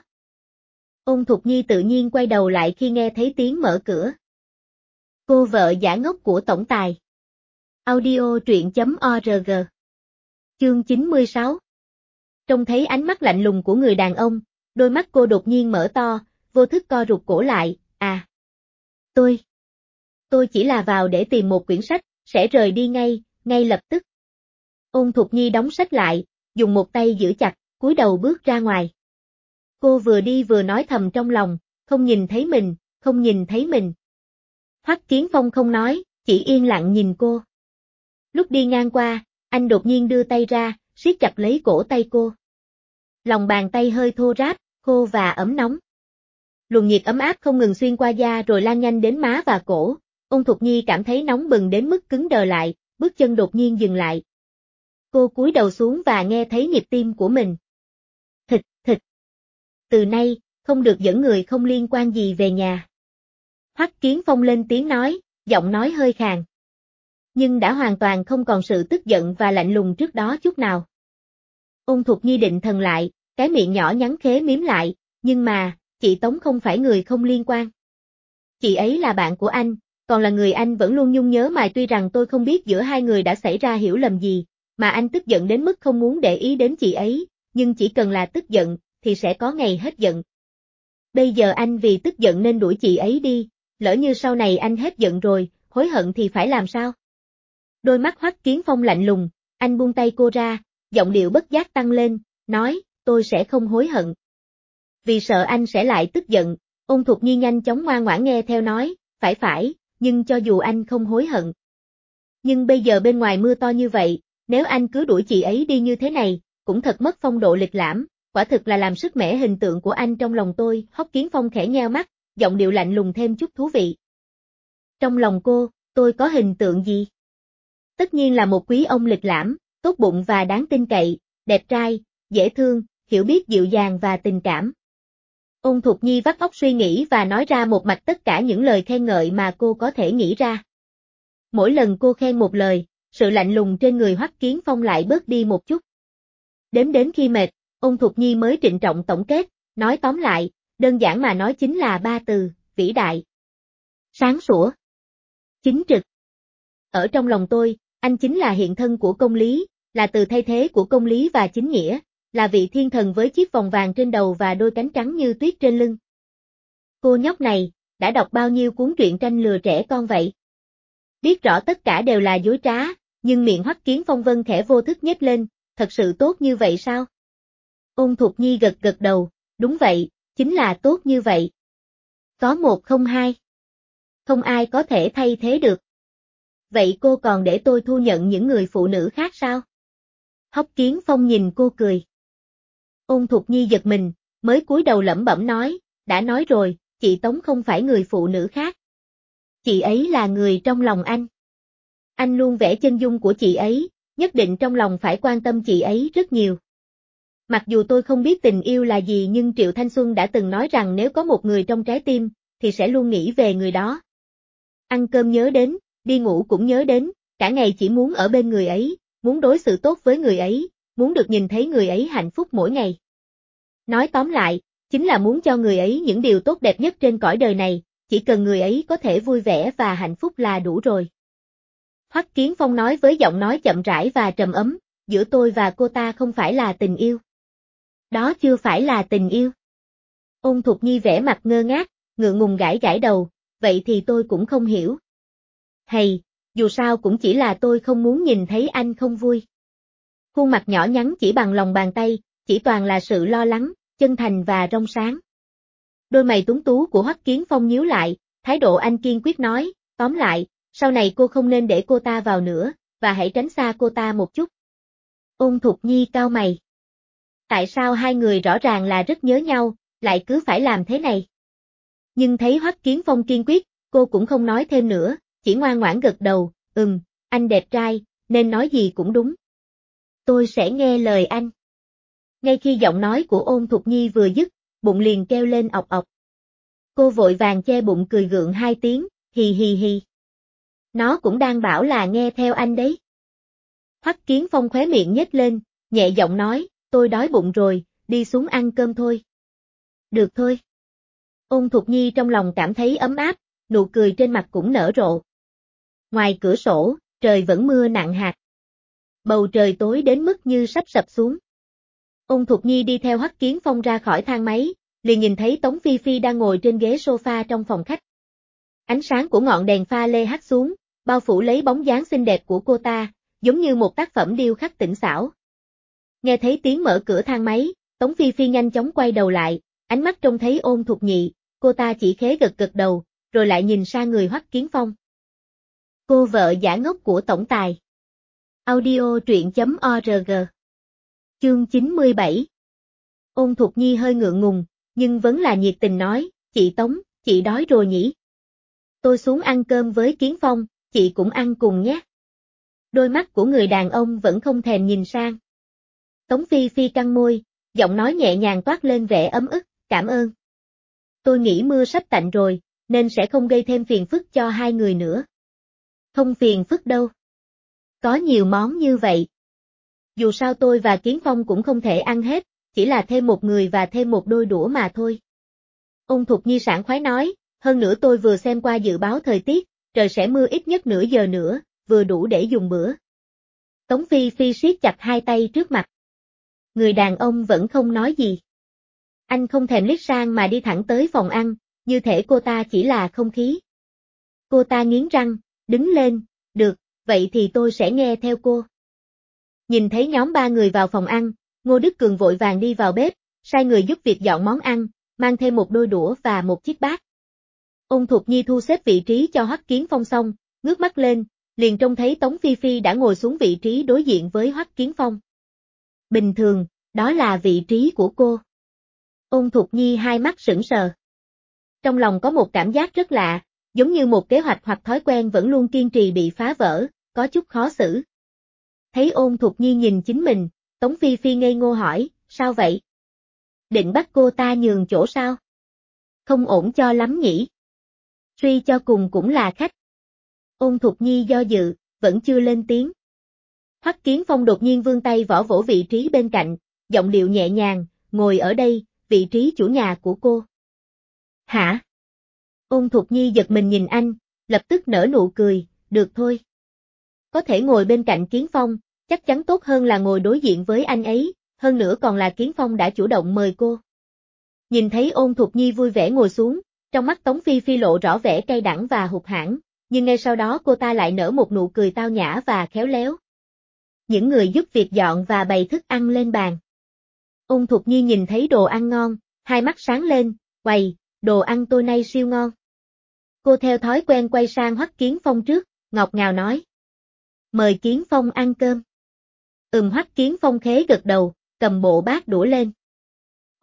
Ôn Thục Nhi tự nhiên quay đầu lại khi nghe thấy tiếng mở cửa. Cô vợ giả ngốc của tổng tài. Audio truyện.org. Chương 96. Trông thấy ánh mắt lạnh lùng của người đàn ông, đôi mắt cô đột nhiên mở to, vô thức co rụt cổ lại, à. Tôi chỉ là vào để tìm một quyển sách, sẽ rời đi ngay lập tức. Ôn Thục Nhi đóng sách lại, dùng một tay giữ chặt, cúi đầu bước ra ngoài. Cô vừa đi vừa nói thầm trong lòng, không nhìn thấy mình. Hoắc Kiến Phong không nói, chỉ yên lặng nhìn cô. Lúc đi ngang qua, anh đột nhiên đưa tay ra, siết chặt lấy cổ tay cô. Lòng bàn tay hơi thô ráp, khô và ấm nóng. Luồng nhiệt ấm áp không ngừng xuyên qua da rồi lan nhanh đến má và cổ. Ôn Thục Nhi cảm thấy nóng bừng đến mức cứng đờ lại, bước chân đột nhiên dừng lại. Cô cúi đầu xuống và nghe thấy nhịp tim của mình. Thịch. Từ nay, không được dẫn người không liên quan gì về nhà. Hoắc Kiến Phong lên tiếng nói, giọng nói hơi khàn. Nhưng đã hoàn toàn không còn sự tức giận và lạnh lùng trước đó chút nào. Ôn Thục Nhi định thần lại, cái miệng nhỏ nhắn khế miếm lại, nhưng mà, chị Tống không phải người không liên quan. Chị ấy là bạn của anh, còn là người anh vẫn luôn nhung nhớ mà tuy rằng tôi không biết giữa hai người đã xảy ra hiểu lầm gì, mà anh tức giận đến mức không muốn để ý đến chị ấy, nhưng chỉ cần là tức giận, thì sẽ có ngày hết giận. Bây giờ anh vì tức giận nên đuổi chị ấy đi, lỡ như sau này anh hết giận rồi, hối hận thì phải làm sao? Đôi mắt Hoắc Kiến Phong lạnh lùng, anh buông tay cô ra, giọng điệu bất giác tăng lên, nói, tôi sẽ không hối hận. Vì sợ anh sẽ lại tức giận, Ôn Thục Nhi nhanh chóng ngoan ngoãn nghe theo nói, phải, nhưng cho dù anh không hối hận. Nhưng bây giờ bên ngoài mưa to như vậy, nếu anh cứ đuổi chị ấy đi như thế này, cũng thật mất phong độ lịch lãm, quả thực là làm sứt mẻ hình tượng của anh trong lòng tôi. Hoắc Kiến Phong khẽ nheo mắt, giọng điệu lạnh lùng thêm chút thú vị. Trong lòng cô, tôi có hình tượng gì? Tất nhiên là một quý ông lịch lãm, tốt bụng và đáng tin cậy, đẹp trai, dễ thương, hiểu biết dịu dàng và tình cảm. Ôn Thục Nhi vắt óc suy nghĩ và nói ra một mạch tất cả những lời khen ngợi mà cô có thể nghĩ ra. Mỗi lần cô khen một lời, sự lạnh lùng trên người Hoắc Kiến Phong lại bớt đi một chút. Đến khi mệt, Ôn Thục Nhi mới trịnh trọng tổng kết, nói tóm lại, đơn giản mà nói chính là 3 từ, vĩ đại, sáng sủa, chính trực. Ở trong lòng tôi, anh chính là hiện thân của công lý, là từ thay thế của công lý và chính nghĩa, là vị thiên thần với chiếc vòng vàng trên đầu và đôi cánh trắng như tuyết trên lưng. Cô nhóc này, đã đọc bao nhiêu cuốn truyện tranh lừa trẻ con vậy? Biết rõ tất cả đều là dối trá, nhưng miệng Hoắc Kiến Phong vân khẽ vô thức nhếch lên, thật sự tốt như vậy sao? Ôn Thục Nhi gật đầu, đúng vậy, chính là tốt như vậy. Có một không hai. Không ai có thể thay thế được. Vậy cô còn để tôi thu nhận những người phụ nữ khác sao? Hoắc Kiến Phong nhìn cô cười. Ôn Thục Nhi giật mình, mới cúi đầu lẩm bẩm nói, đã nói rồi, chị Tống không phải người phụ nữ khác. Chị ấy là người trong lòng anh. Anh luôn vẽ chân dung của chị ấy, nhất định trong lòng phải quan tâm chị ấy rất nhiều. Mặc dù tôi không biết tình yêu là gì nhưng Triệu Thanh Xuân đã từng nói rằng nếu có một người trong trái tim, thì sẽ luôn nghĩ về người đó. Ăn cơm nhớ đến, đi ngủ cũng nhớ đến, cả ngày chỉ muốn ở bên người ấy, muốn đối xử tốt với người ấy, muốn được nhìn thấy người ấy hạnh phúc mỗi ngày. Nói tóm lại, chính là muốn cho người ấy những điều tốt đẹp nhất trên cõi đời này, chỉ cần người ấy có thể vui vẻ và hạnh phúc là đủ rồi. Hoắc Kiến Phong nói với giọng nói chậm rãi và trầm ấm, giữa tôi và cô ta không phải là tình yêu. Đó chưa phải là tình yêu. Ôn Thục Nhi vẻ mặt ngơ ngác, ngượng ngùng gãi gãi đầu, vậy thì tôi cũng không hiểu. Hay, dù sao cũng chỉ là tôi không muốn nhìn thấy anh không vui. Khuôn mặt nhỏ nhắn chỉ bằng lòng bàn tay, chỉ toàn là sự lo lắng, chân thành và trong sáng. Đôi mày tuấn tú của Hoắc Kiến Phong nhíu lại, thái độ anh kiên quyết nói, tóm lại, sau này cô không nên để cô ta vào nữa, và hãy tránh xa cô ta một chút. Ôn Thục Nhi cau mày. Tại sao hai người rõ ràng là rất nhớ nhau, lại cứ phải làm thế này? Nhưng thấy Hoắc Kiến Phong kiên quyết, cô cũng không nói thêm nữa, chỉ ngoan ngoãn gật đầu, anh đẹp trai, nên nói gì cũng đúng. Tôi sẽ nghe lời anh. Ngay khi giọng nói của Ôn Thục Nhi vừa dứt, bụng liền kêu lên ọc ọc. Cô vội vàng che bụng cười gượng hai tiếng, hì hì hì. Nó cũng đang bảo là nghe theo anh đấy. Hoắc Kiến Phong khóe miệng nhếch lên, nhẹ giọng nói, tôi đói bụng rồi, đi xuống ăn cơm thôi. Được thôi. Ôn Thục Nhi trong lòng cảm thấy ấm áp, nụ cười trên mặt cũng nở rộ. Ngoài cửa sổ, trời vẫn mưa nặng hạt. Bầu trời tối đến mức như sắp sập xuống. Ôn Thục Nhi đi theo Hoắc Kiến Phong ra khỏi thang máy, liền nhìn thấy Tống Phi Phi đang ngồi trên ghế sofa trong phòng khách. Ánh sáng của ngọn đèn pha lê hắt xuống, bao phủ lấy bóng dáng xinh đẹp của cô ta, giống như một tác phẩm điêu khắc tinh xảo. Nghe thấy tiếng mở cửa thang máy, Tống Phi Phi nhanh chóng quay đầu lại, ánh mắt trông thấy Ôn Thục Nhị, cô ta chỉ khẽ gật gật đầu, rồi lại nhìn sang người Hoắc Kiến Phong. Cô vợ giả ngốc của tổng tài. Audio truyện.org. Chương 97. Ôn Thục Nhi hơi ngượng ngùng, nhưng vẫn là nhiệt tình nói, chị Tống, chị đói rồi nhỉ? Tôi xuống ăn cơm với Kiến Phong, chị cũng ăn cùng nhé. Đôi mắt của người đàn ông vẫn không thèm nhìn sang. Tống Phi Phi căng môi, giọng nói nhẹ nhàng toát lên vẻ ấm ức, cảm ơn. Tôi nghĩ mưa sắp tạnh rồi, nên sẽ không gây thêm phiền phức cho hai người nữa. Không phiền phức đâu. Có nhiều món như vậy. Dù sao tôi và Kiến Phong cũng không thể ăn hết, chỉ là thêm một người và thêm một đôi đũa mà thôi. Ôn Thục Nhi sảng khoái nói, hơn nữa tôi vừa xem qua dự báo thời tiết, trời sẽ mưa ít nhất nửa giờ nữa, vừa đủ để dùng bữa. Tống Phi Phi siết chặt hai tay trước mặt. Người đàn ông vẫn không nói gì. Anh không thèm liếc sang mà đi thẳng tới phòng ăn, như thể cô ta chỉ là không khí. Cô ta nghiến răng, đứng lên, được, vậy thì tôi sẽ nghe theo cô. Nhìn thấy nhóm ba người vào phòng ăn, Ngô Đức Cường vội vàng đi vào bếp, sai người giúp việc dọn món ăn, mang thêm một đôi đũa và một chiếc bát. Ôn Thục Nhi thu xếp vị trí cho Hoắc Kiến Phong xong, ngước mắt lên, liền trông thấy Tống Phi Phi đã ngồi xuống vị trí đối diện với Hoắc Kiến Phong. Bình thường, đó là vị trí của cô. Ôn Thục Nhi hai mắt sững sờ. Trong lòng có một cảm giác rất lạ, giống như một kế hoạch hoặc thói quen vẫn luôn kiên trì bị phá vỡ, có chút khó xử. Thấy Ôn Thục Nhi nhìn chính mình, Tống Phi Phi ngây ngô hỏi, sao vậy? Định bắt cô ta nhường chỗ sao? Không ổn cho lắm nhỉ? Suy cho cùng cũng là khách. Ôn Thục Nhi do dự, vẫn chưa lên tiếng. Hoắc Kiến Phong đột nhiên vươn tay vỗ vỗ vị trí bên cạnh, giọng điệu nhẹ nhàng, ngồi ở đây, vị trí chủ nhà của cô. Hả? Ôn Thục Nhi giật mình nhìn anh, lập tức nở nụ cười, được thôi. Có thể ngồi bên cạnh Kiến Phong, chắc chắn tốt hơn là ngồi đối diện với anh ấy, hơn nữa còn là Kiến Phong đã chủ động mời cô. Nhìn thấy Ôn Thục Nhi vui vẻ ngồi xuống, trong mắt Tống Phi Phi lộ rõ vẻ cay đắng và hụt hẫng, nhưng ngay sau đó cô ta lại nở một nụ cười tao nhã và khéo léo. Những người giúp việc dọn và bày thức ăn lên bàn. Ôn Thục Nhi nhìn thấy đồ ăn ngon, hai mắt sáng lên, quầy, đồ ăn tôi nay siêu ngon. Cô theo thói quen quay sang Hoắc Kiến Phong trước, ngọt ngào nói. Mời Kiến Phong ăn cơm. Hoắc Kiến Phong khế gật đầu, cầm bộ bát đũa lên.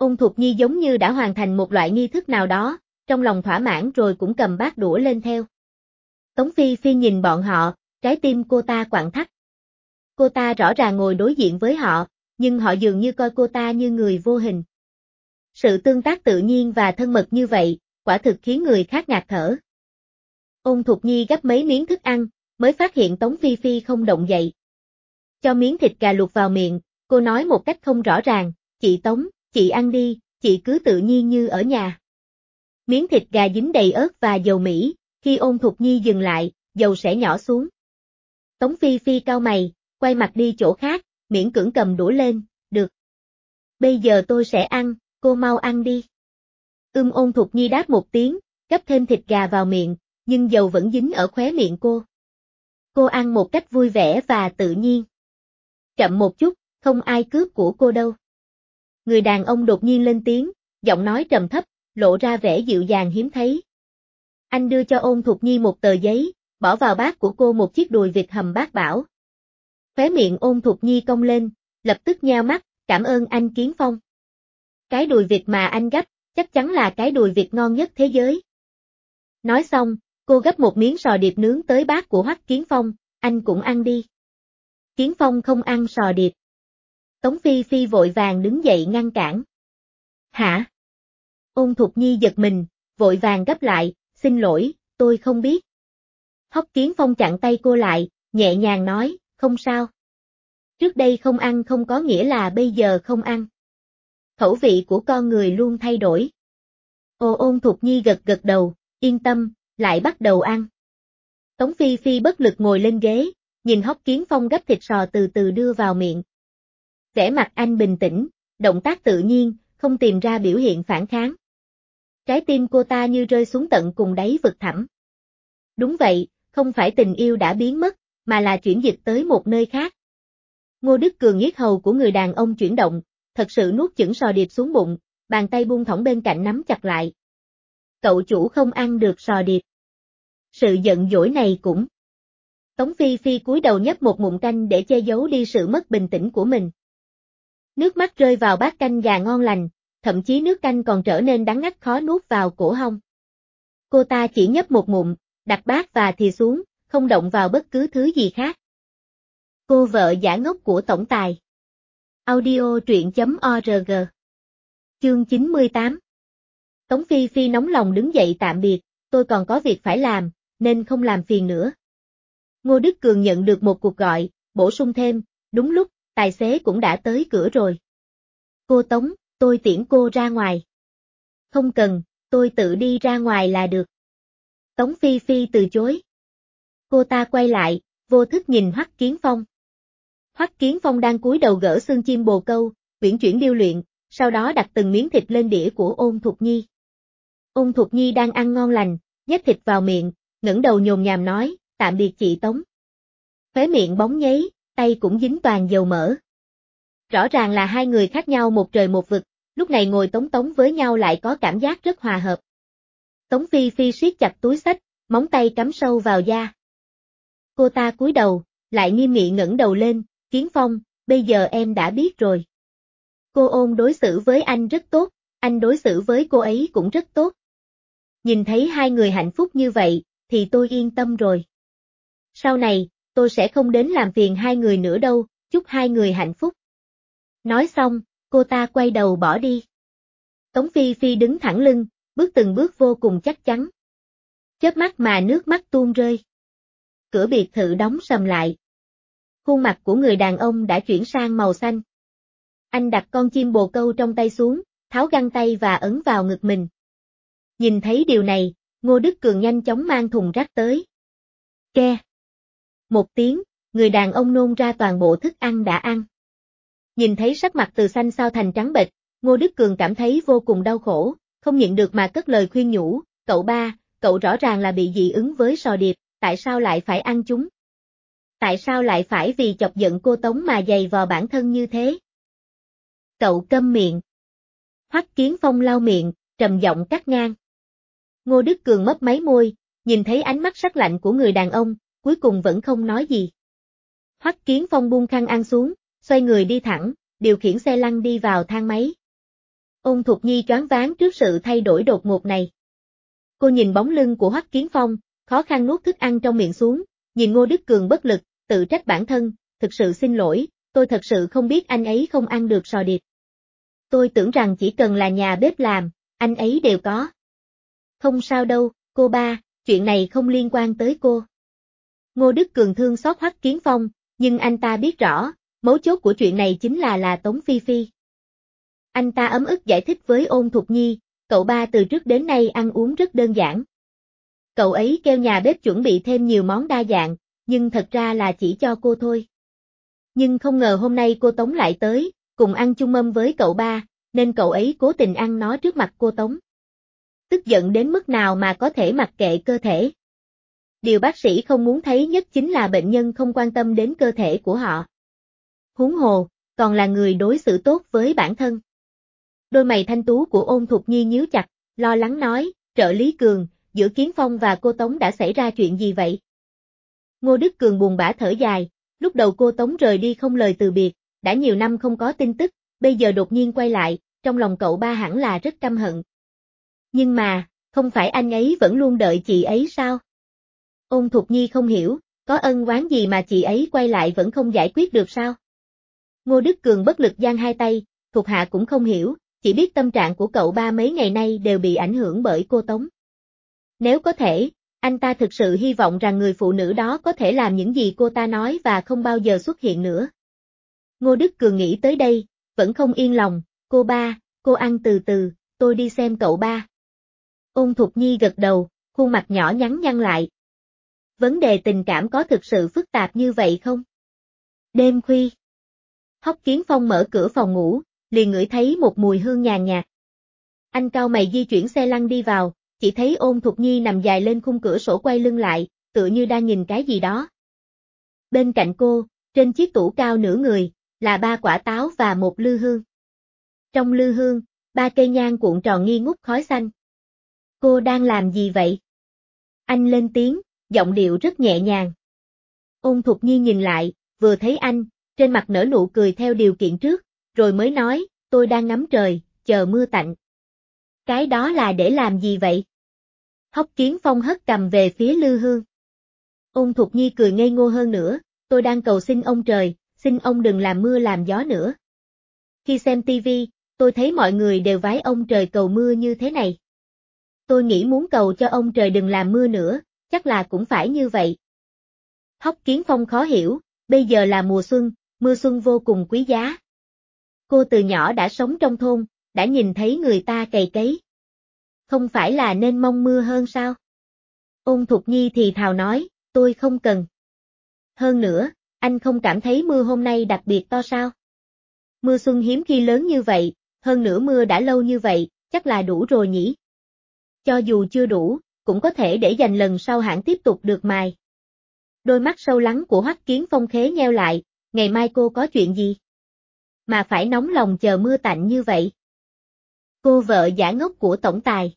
Ôn Thục Nhi giống như đã hoàn thành một loại nghi thức nào đó, trong lòng thỏa mãn rồi cũng cầm bát đũa lên theo. Tống Phi Phi nhìn bọn họ, trái tim cô ta quặn thắt. Cô ta rõ ràng ngồi đối diện với họ, nhưng họ dường như coi cô ta như người vô hình. Sự tương tác tự nhiên và thân mật như vậy, quả thực khiến người khác ngạt thở. Ôn Thục Nhi gắp mấy miếng thức ăn, mới phát hiện Tống Phi Phi không động dậy. Cho miếng thịt gà luộc vào miệng, cô nói một cách không rõ ràng, chị Tống, chị ăn đi, chị cứ tự nhiên như ở nhà. Miếng thịt gà dính đầy ớt và dầu Mỹ, khi Ôn Thục Nhi dừng lại, dầu sẽ nhỏ xuống. Tống Phi Phi cau mày, quay mặt đi chỗ khác, miễn cưỡng cầm đũa lên, được. Bây giờ tôi sẽ ăn, cô mau ăn đi. Ôn Thục Nhi đáp một tiếng, gắp thêm thịt gà vào miệng, nhưng dầu vẫn dính ở khóe miệng cô. Cô ăn một cách vui vẻ và tự nhiên. Chậm một chút, không ai cướp của cô đâu. Người đàn ông đột nhiên lên tiếng, giọng nói trầm thấp, lộ ra vẻ dịu dàng hiếm thấy. Anh đưa cho Ôn Thục Nhi một tờ giấy, bỏ vào bát của cô một chiếc đùi vịt hầm bát bảo. Khóe miệng Ôn Thục Nhi cong lên, lập tức nheo mắt, cảm ơn anh Kiến Phong. Cái đùi vịt mà anh gắp, chắc chắn là cái đùi vịt ngon nhất thế giới. Nói xong, cô gắp một miếng sò điệp nướng tới bát của Hoắc Kiến Phong, anh cũng ăn đi. Kiến Phong không ăn sò điệp. Tống Phi Phi vội vàng đứng dậy ngăn cản. Hả? Ôn Thục Nhi giật mình, vội vàng gấp lại, xin lỗi, tôi không biết. Hoắc Kiến Phong chặn tay cô lại, nhẹ nhàng nói, không sao. Trước đây không ăn không có nghĩa là bây giờ không ăn. Khẩu vị của con người luôn thay đổi. Ôn Thục Nhi gật gật đầu, yên tâm, lại bắt đầu ăn. Tống Phi Phi bất lực ngồi lên ghế, nhìn Hoắc Kiến Phong gắp thịt sò từ từ đưa vào miệng. Vẻ mặt anh bình tĩnh, động tác tự nhiên, không tìm ra biểu hiện phản kháng. Trái tim cô ta như rơi xuống tận cùng đáy vực thẳm. Đúng vậy, không phải tình yêu đã biến mất, mà là chuyển dịch tới một nơi khác. Ngô Đức Cường yết hầu của người đàn ông chuyển động, thật sự nuốt chửng sò điệp xuống bụng, bàn tay buông thõng bên cạnh nắm chặt lại. Cậu chủ không ăn được sò điệp. Sự giận dỗi này cũng. Tống Phi Phi cúi đầu nhấp một ngụm canh để che giấu đi sự mất bình tĩnh của mình. Nước mắt rơi vào bát canh gà ngon lành, thậm chí nước canh còn trở nên đắng ngắt khó nuốt vào cổ họng. Cô ta chỉ nhấp một ngụm, đặt bát và thìa xuống, không động vào bất cứ thứ gì khác. Cô vợ giả ngốc của tổng tài. Audio truyện.org. Chương 98. Tống Phi Phi nóng lòng đứng dậy tạm biệt, tôi còn có việc phải làm, nên không làm phiền nữa. Ngô Đức Cường nhận được một cuộc gọi, bổ sung thêm, đúng lúc, tài xế cũng đã tới cửa rồi. Cô Tống, tôi tiễn cô ra ngoài. Không cần, tôi tự đi ra ngoài là được. Tống Phi Phi từ chối. Cô ta quay lại, vô thức nhìn Hoắc Kiến Phong. Hoắc Kiến Phong đang cúi đầu gỡ xương chim bồ câu, uyển chuyển điêu luyện, sau đó đặt từng miếng thịt lên đĩa của Ôn Thục Nhi. Ôn Thục Nhi đang ăn ngon lành, nhét thịt vào miệng, ngẩng đầu nhồm nhàm nói, tạm biệt chị Tống. Khóe miệng bóng nhấy, tay cũng dính toàn dầu mỡ. Rõ ràng là hai người khác nhau một trời một vực, lúc này ngồi tống tống với nhau lại có cảm giác rất hòa hợp. Tống Phi Phi siết chặt túi xách, móng tay cắm sâu vào da. Cô ta cúi đầu, lại nghiêm nghị ngẩng đầu lên, Kiến Phong, bây giờ em đã biết rồi. Cô Ôn đối xử với anh rất tốt, anh đối xử với cô ấy cũng rất tốt. Nhìn thấy hai người hạnh phúc như vậy, thì tôi yên tâm rồi. Sau này, tôi sẽ không đến làm phiền hai người nữa đâu, chúc hai người hạnh phúc. Nói xong, cô ta quay đầu bỏ đi. Tống Phi Phi đứng thẳng lưng, bước từng bước vô cùng chắc chắn. Chớp mắt mà nước mắt tuôn rơi. Cửa biệt thự đóng sầm lại. Khuôn mặt của người đàn ông đã chuyển sang màu xanh. Anh đặt con chim bồ câu trong tay xuống, tháo găng tay và ấn vào ngực mình. Nhìn thấy điều này, Ngô Đức Cường nhanh chóng mang thùng rác tới. Ke. Một tiếng, người đàn ông nôn ra toàn bộ thức ăn đã ăn. Nhìn thấy sắc mặt từ xanh xao thành trắng bệch, Ngô Đức Cường cảm thấy vô cùng đau khổ, không nhịn được mà cất lời khuyên nhủ, cậu ba, cậu rõ ràng là bị dị ứng với sò điệp, tại sao lại phải ăn chúng? Tại sao lại phải vì chọc giận cô Tống mà giày vò bản thân như thế? Cậu câm miệng. Hoắc Kiến Phong lau miệng, trầm giọng cắt ngang. Ngô Đức Cường mấp máy môi, nhìn thấy ánh mắt sắc lạnh của người đàn ông, cuối cùng vẫn không nói gì. Hoắc Kiến Phong buông khăn ăn xuống, xoay người đi thẳng, điều khiển xe lăn đi vào thang máy. Ôn Thục Nhi choáng váng trước sự thay đổi đột ngột này. Cô nhìn bóng lưng của Hoắc Kiến Phong, khó khăn nuốt thức ăn trong miệng xuống, nhìn Ngô Đức Cường bất lực, tự trách bản thân, thực sự xin lỗi, tôi thật sự không biết anh ấy không ăn được sò điệp. Tôi tưởng rằng chỉ cần là nhà bếp làm, anh ấy đều có. Không sao đâu, cô ba, chuyện này không liên quan tới cô. Ngô Đức Cường thương xót Hoắc Kiến Phong, nhưng anh ta biết rõ, mấu chốt của chuyện này chính là Tống Phi Phi. Anh ta ấm ức giải thích với Ôn Thục Nhi, cậu ba từ trước đến nay ăn uống rất đơn giản. Cậu ấy kêu nhà bếp chuẩn bị thêm nhiều món đa dạng, nhưng thật ra là chỉ cho cô thôi. Nhưng không ngờ hôm nay cô Tống lại tới, cùng ăn chung mâm với cậu ba, nên cậu ấy cố tình ăn nó trước mặt cô Tống. Tức giận đến mức nào mà có thể mặc kệ cơ thể. Điều bác sĩ không muốn thấy nhất chính là bệnh nhân không quan tâm đến cơ thể của họ. Huống hồ, còn là người đối xử tốt với bản thân. Đôi mày thanh tú của Ôn Thục Nhi nhíu chặt, lo lắng nói, trợ lý Cường, giữa Kiến Phong và cô Tống đã xảy ra chuyện gì vậy? Ngô Đức Cường buồn bã thở dài, lúc đầu cô Tống rời đi không lời từ biệt, đã nhiều năm không có tin tức, bây giờ đột nhiên quay lại, trong lòng cậu ba hẳn là rất căm hận. Nhưng mà, không phải anh ấy vẫn luôn đợi chị ấy sao? Ôn Thục Nhi không hiểu, có ân oán gì mà chị ấy quay lại vẫn không giải quyết được sao? Ngô Đức Cường bất lực giang hai tay, thuộc hạ cũng không hiểu, chỉ biết tâm trạng của cậu ba mấy ngày nay đều bị ảnh hưởng bởi cô Tống. Nếu có thể, anh ta thực sự hy vọng rằng người phụ nữ đó có thể làm những gì cô ta nói và không bao giờ xuất hiện nữa. Ngô Đức Cường nghĩ tới đây, vẫn không yên lòng, cô ba, cô ăn từ từ, tôi đi xem cậu ba. Ôn Thục Nhi gật đầu, khuôn mặt nhỏ nhắn nhăn lại. Vấn đề tình cảm có thực sự phức tạp như vậy không? Đêm khuya. Hoắc Kiến Phong mở cửa phòng ngủ, liền ngửi thấy một mùi hương nhàn nhạt. Anh cau mày di chuyển xe lăn đi vào, chỉ thấy Ôn Thục Nhi nằm dài lên khung cửa sổ quay lưng lại, tựa như đang nhìn cái gì đó. Bên cạnh cô, trên chiếc tủ cao nửa người, là 3 quả táo và một lư hương. Trong lư hương, 3 cây nhang cuộn tròn nghi ngút khói xanh. Cô đang làm gì vậy? Anh lên tiếng, giọng điệu rất nhẹ nhàng. Ôn Thục Nhi nhìn lại, vừa thấy anh, trên mặt nở nụ cười theo điều kiện trước, rồi mới nói, tôi đang ngắm trời, chờ mưa tạnh. Cái đó là để làm gì vậy? Hoắc Kiến Phong hất cầm về phía lư hương. Ôn Thục Nhi cười ngây ngô hơn nữa, tôi đang cầu xin ông trời, xin ông đừng làm mưa làm gió nữa. Khi xem tivi, tôi thấy mọi người đều vái ông trời cầu mưa như thế này. Tôi nghĩ muốn cầu cho ông trời đừng làm mưa nữa, chắc là cũng phải như vậy. Hoắc Kiến Phong khó hiểu, bây giờ là mùa xuân, mưa xuân vô cùng quý giá. Cô từ nhỏ đã sống trong thôn, đã nhìn thấy người ta cày cấy. Không phải là nên mong mưa hơn sao? Ôn Thục Nhi thì thào nói, tôi không cần. Hơn nữa, anh không cảm thấy mưa hôm nay đặc biệt to sao? Mưa xuân hiếm khi lớn như vậy, hơn nữa mưa đã lâu như vậy, chắc là đủ rồi nhỉ? Cho dù chưa đủ, cũng có thể để dành lần sau hãng tiếp tục được mài. Đôi mắt sâu lắng của Hoắc Kiến Phong khế nheo lại, ngày mai cô có chuyện gì? Mà phải nóng lòng chờ mưa tạnh như vậy. Cô vợ giả ngốc của tổng tài.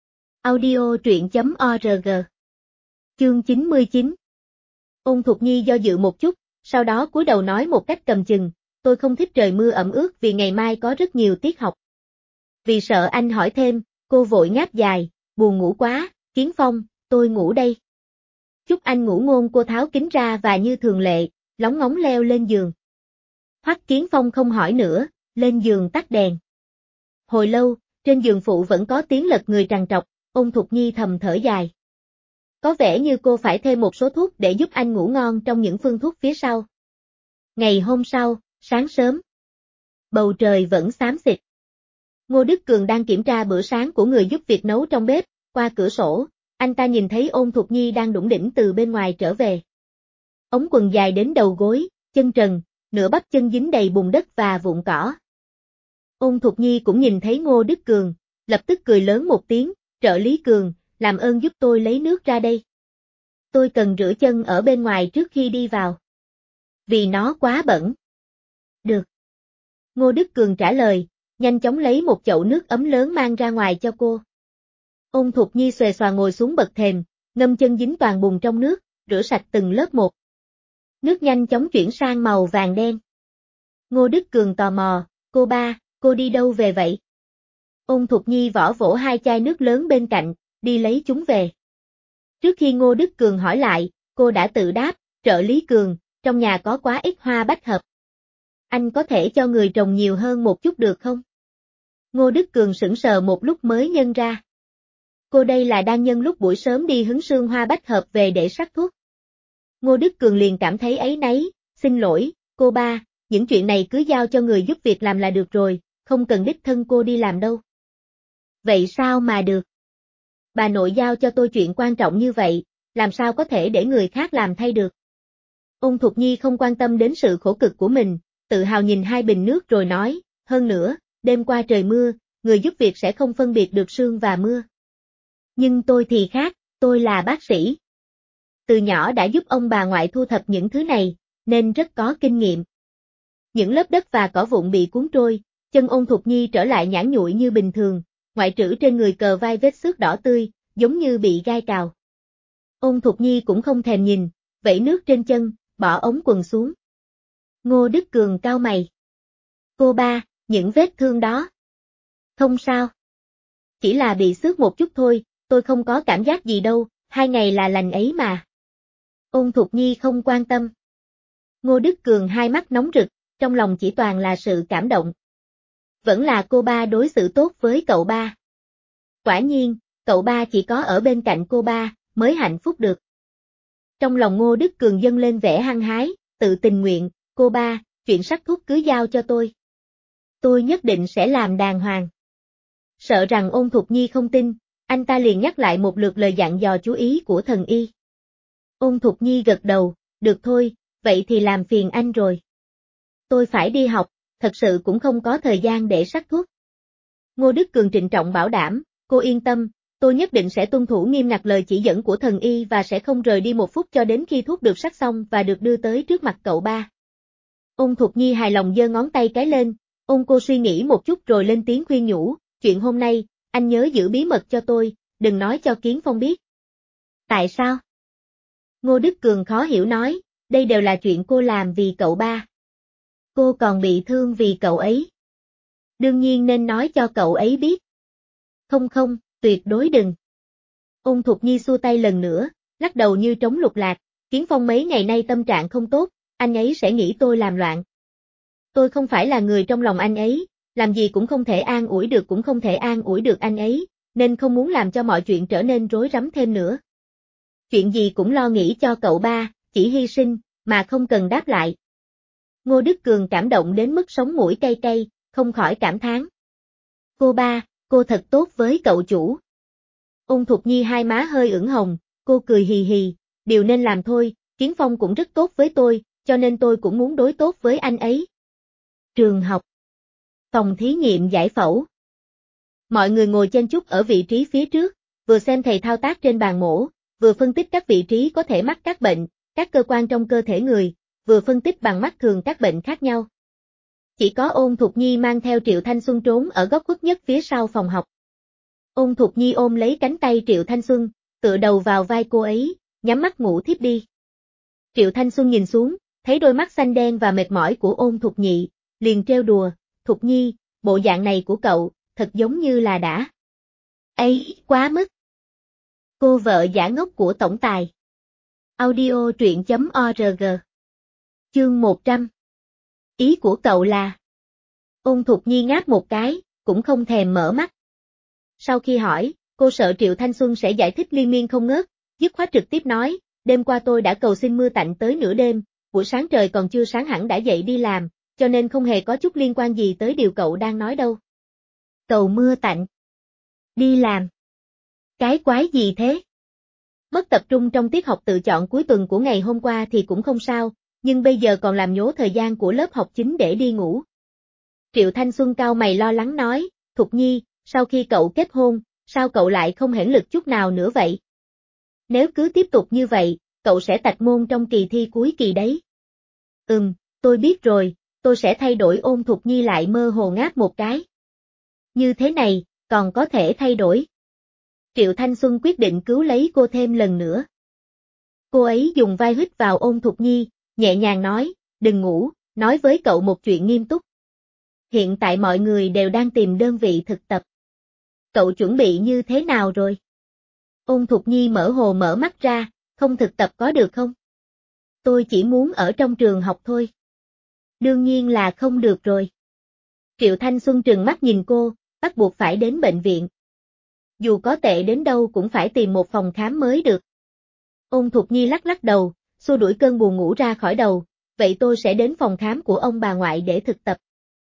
Audio truyện.org. Chương 99. Ôn Thục Nhi do dự một chút, sau đó cúi đầu nói một cách cầm chừng, tôi không thích trời mưa ẩm ướt vì ngày mai có rất nhiều tiết học. Vì sợ anh hỏi thêm, cô vội ngáp dài, buồn ngủ quá, Kiến Phong, tôi ngủ đây. Chúc anh ngủ ngon, cô tháo kính ra và như thường lệ, lóng ngóng leo lên giường. Hoắc Kiến Phong không hỏi nữa, lên giường tắt đèn. Hồi lâu, trên giường phụ vẫn có tiếng lật người trằn trọc, Ôn Thục Nhi thầm thở dài. Có vẻ như cô phải thêm một số thuốc để giúp anh ngủ ngon trong những phương thuốc phía sau. Ngày hôm sau, sáng sớm. Bầu trời vẫn xám xịt. Ngô Đức Cường đang kiểm tra bữa sáng của người giúp việc nấu trong bếp, qua cửa sổ, anh ta nhìn thấy Ôn Thục Nhi đang đủng đỉnh từ bên ngoài trở về. Ống quần dài đến đầu gối, chân trần, nửa bắp chân dính đầy bùn đất và vụn cỏ. Ôn Thục Nhi cũng nhìn thấy Ngô Đức Cường, lập tức cười lớn một tiếng, trợ lý Cường, làm ơn giúp tôi lấy nước ra đây. Tôi cần rửa chân ở bên ngoài trước khi đi vào. Vì nó quá bẩn. Được. Ngô Đức Cường trả lời, nhanh chóng lấy một chậu nước ấm lớn mang ra ngoài cho cô. Ôn Thục Nhi xòe xòa ngồi xuống bậc thềm, ngâm chân dính toàn bùn trong nước, rửa sạch từng lớp một. Nước nhanh chóng chuyển sang màu vàng đen. Ngô Đức Cường tò mò, cô ba, cô đi đâu về vậy? Ôn Thục Nhi vỏ vỗ 2 chai nước lớn bên cạnh, đi lấy chúng về. Trước khi Ngô Đức Cường hỏi lại, cô đã tự đáp, trợ lý Cường, trong nhà có quá ít hoa bách hợp. Anh có thể cho người trồng nhiều hơn một chút được không? Ngô Đức Cường sững sờ một lúc mới nhận ra. Cô đây là đang nhân lúc buổi sớm đi hứng sương hoa bách hợp về để sắc thuốc. Ngô Đức Cường liền cảm thấy áy náy, xin lỗi, cô ba, những chuyện này cứ giao cho người giúp việc làm là được rồi, không cần đích thân cô đi làm đâu. Vậy sao mà được? Bà nội giao cho tôi chuyện quan trọng như vậy, làm sao có thể để người khác làm thay được? Ôn Thục Nhi không quan tâm đến sự khổ cực của mình, tự hào nhìn 2 bình nước rồi nói, hơn nữa, đêm qua trời mưa, người giúp việc sẽ không phân biệt được sương và mưa. Nhưng tôi thì khác, tôi là bác sĩ. Từ nhỏ đã giúp ông bà ngoại thu thập những thứ này, nên rất có kinh nghiệm. Những lớp đất và cỏ vụn bị cuốn trôi, chân Ôn Thục Nhi trở lại nhẵn nhụi như bình thường, ngoại trừ trên người cờ vai vết xước đỏ tươi, giống như bị gai cào. Ôn Thục Nhi cũng không thèm nhìn, vẩy nước trên chân, bỏ ống quần xuống. Ngô Đức Cường cau mày. Cô ba, những vết thương đó. Không sao. Chỉ là bị xước một chút thôi, tôi không có cảm giác gì đâu, 2 ngày là lành ấy mà. Ôn Thục Nhi không quan tâm. Ngô Đức Cường hai mắt nóng rực, trong lòng chỉ toàn là sự cảm động. Vẫn là cô ba đối xử tốt với cậu ba. Quả nhiên, cậu ba chỉ có ở bên cạnh cô ba, mới hạnh phúc được. Trong lòng Ngô Đức Cường dâng lên vẻ hăng hái, tự tình nguyện, cô ba, chuyện sắc thuốc cứ giao cho tôi. Tôi nhất định sẽ làm đàng hoàng. Sợ rằng Ôn Thục Nhi không tin, anh ta liền nhắc lại một lượt lời dặn dò chú ý của thần y. Ôn Thục Nhi gật đầu, được thôi, vậy thì làm phiền anh rồi. Tôi phải đi học, thật sự cũng không có thời gian để sắc thuốc. Ngô Đức Cường trịnh trọng bảo đảm, cô yên tâm, tôi nhất định sẽ tuân thủ nghiêm ngặt lời chỉ dẫn của thần y và sẽ không rời đi một phút cho đến khi thuốc được sắc xong và được đưa tới trước mặt cậu ba. Ôn Thục Nhi hài lòng giơ ngón tay cái lên, cô suy nghĩ một chút rồi lên tiếng khuyên nhủ, chuyện hôm nay, anh nhớ giữ bí mật cho tôi, đừng nói cho Kiến Phong biết. Tại sao? Ngô Đức Cường khó hiểu nói, đây đều là chuyện cô làm vì cậu ba. Cô còn bị thương vì cậu ấy. Đương nhiên nên nói cho cậu ấy biết. Không không, tuyệt đối đừng. Ôn Thục Nhi xua tay lần nữa, lắc đầu như trống lục lạc, Kiến Phong mấy ngày nay tâm trạng không tốt, anh ấy sẽ nghĩ tôi làm loạn. Tôi không phải là người trong lòng anh ấy, làm gì cũng không thể an ủi được cũng không thể an ủi được anh ấy, nên không muốn làm cho mọi chuyện trở nên rối rắm thêm nữa. Chuyện gì cũng lo nghĩ cho cậu ba, chỉ hy sinh, mà không cần đáp lại. Ngô Đức Cường cảm động đến mức sống mũi cay cay, không khỏi cảm thán. Cô ba, cô thật tốt với cậu chủ. Ôn Thục Nhi hai má hơi ửng hồng, cô cười hì hì, điều nên làm thôi, Kiến Phong cũng rất tốt với tôi, cho nên tôi cũng muốn đối tốt với anh ấy. Trường học. Phòng thí nghiệm giải phẫu. Mọi người ngồi chen chúc ở vị trí phía trước, vừa xem thầy thao tác trên bàn mổ, vừa phân tích các vị trí có thể mắc các bệnh, các cơ quan trong cơ thể người, vừa phân tích bằng mắt thường các bệnh khác nhau. Chỉ có Ôn Thục Nhi mang theo Triệu Thanh Xuân trốn ở góc khuất nhất phía sau phòng học. Ôn Thục Nhi ôm lấy cánh tay Triệu Thanh Xuân, tựa đầu vào vai cô ấy, nhắm mắt ngủ thiếp đi. Triệu Thanh Xuân nhìn xuống, thấy đôi mắt xanh đen và mệt mỏi của Ôn Thục Nhi, liền trêu đùa, Thục Nhi, bộ dạng này của cậu, thật giống như là đã. Ấy, quá mức. Cô vợ giả ngốc của tổng tài. Audio truyện.org. Chương 100. Ý của cậu là. Ôn Thục Nhi ngáp một cái, cũng không thèm mở mắt. Sau khi hỏi, cô sợ Triệu Thanh Xuân sẽ giải thích liên miên không ngớt, dứt khoát trực tiếp nói, đêm qua tôi đã cầu xin mưa tạnh tới nửa đêm, buổi sáng trời còn chưa sáng hẳn đã dậy đi làm, cho nên không hề có chút liên quan gì tới điều cậu đang nói đâu. Cầu mưa tạnh. Đi làm. Cái quái gì thế? Mất tập trung trong tiết học tự chọn cuối tuần của ngày hôm qua thì cũng không sao, nhưng bây giờ còn làm nhố thời gian của lớp học chính để đi ngủ. Triệu Thanh Xuân cau mày lo lắng nói, Thục Nhi, sau khi cậu kết hôn, sao cậu lại không hẻn lực chút nào nữa vậy? Nếu cứ tiếp tục như vậy, cậu sẽ tạch môn trong kỳ thi cuối kỳ đấy. Tôi biết rồi, tôi sẽ thay đổi. Ôn Thục Nhi lại mơ hồ ngáp một cái. Như thế này, còn có thể thay đổi. Triệu Thanh Xuân quyết định cứu lấy cô thêm lần nữa. Cô ấy dùng vai hít vào Ôn Thục Nhi, nhẹ nhàng nói, đừng ngủ, nói với cậu một chuyện nghiêm túc. Hiện tại mọi người đều đang tìm đơn vị thực tập. cậu chuẩn bị như thế nào rồi? Ôn Thục Nhi mở hồ mở mắt ra, không thực tập có được không? Tôi chỉ muốn ở trong trường học thôi. Đương nhiên là không được rồi. Triệu Thanh Xuân trừng mắt nhìn cô, bắt buộc phải đến bệnh viện. Dù có tệ đến đâu cũng phải tìm một phòng khám mới được. Ôn Thục Nhi lắc lắc đầu, xua đuổi cơn buồn ngủ ra khỏi đầu, vậy tôi sẽ đến phòng khám của ông bà ngoại để thực tập.